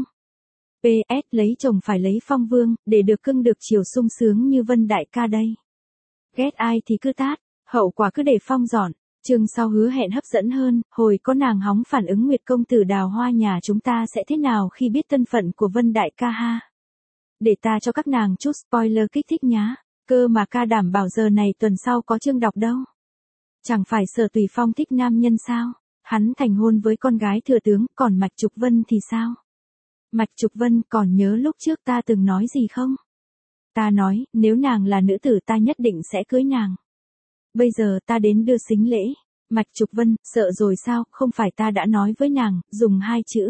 PS, lấy chồng phải lấy Phong Vương, để được cưng được chiều sung sướng như Vân đại ca đây. Ghét ai thì cứ tát, hậu quả cứ để Phong dọn. Chương sau hứa hẹn hấp dẫn hơn, hồi có nàng hóng phản ứng Nguyệt công tử Đào Hoa nhà chúng ta sẽ thế nào khi biết thân phận của Vân đại ca ha? Để ta cho các nàng chút spoiler kích thích nhá, cơ mà ca đảm bảo giờ này tuần sau có chương đọc đâu. Chẳng phải Sở Tùy Phong thích nam nhân sao? Hắn thành hôn với con gái thừa tướng, còn Mạch Trục Vân thì sao? Mạch Trục Vân, còn nhớ lúc trước ta từng nói gì không? Ta nói, nếu nàng là nữ tử ta nhất định sẽ cưới nàng. Bây giờ ta đến đưa sính lễ. Mạch Trục Vân, sợ rồi sao, không phải ta đã nói với nàng, dùng 2 chữ.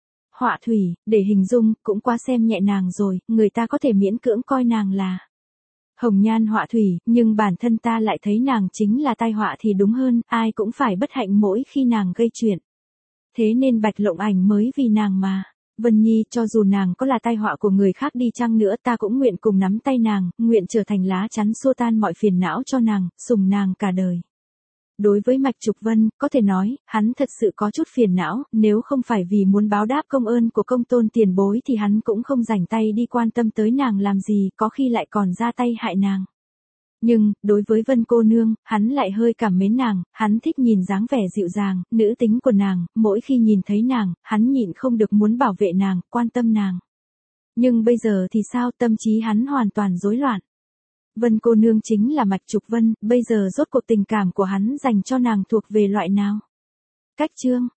Họa thủy, để hình dung, cũng quá xem nhẹ nàng rồi, người ta có thể miễn cưỡng coi nàng là hồng nhan họa thủy, nhưng bản thân ta lại thấy nàng chính là tai họa thì đúng hơn, ai cũng phải bất hạnh mỗi khi nàng gây chuyện. Thế nên Bạch Lộng Ảnh mới vì nàng mà. Vân Nhi, cho dù nàng có là tai họa của người khác đi chăng nữa ta cũng nguyện cùng nắm tay nàng, nguyện trở thành lá chắn xua tan mọi phiền não cho nàng, sủng nàng cả đời. Đối với Mạch Trục Vân, có thể nói, hắn thật sự có chút phiền não, nếu không phải vì muốn báo đáp công ơn của công tôn tiền bối thì hắn cũng không rảnh tay đi quan tâm tới nàng làm gì, có khi lại còn ra tay hại nàng. Nhưng, đối với Vân cô nương, hắn lại hơi cảm mến nàng, hắn thích nhìn dáng vẻ dịu dàng, nữ tính của nàng, mỗi khi nhìn thấy nàng, hắn nhịn không được muốn bảo vệ nàng, quan tâm nàng. Nhưng bây giờ thì sao, tâm trí hắn hoàn toàn rối loạn. Vân cô nương chính là Mạch Trục Vân, bây giờ rốt cuộc tình cảm của hắn dành cho nàng thuộc về loại nào? Cách chương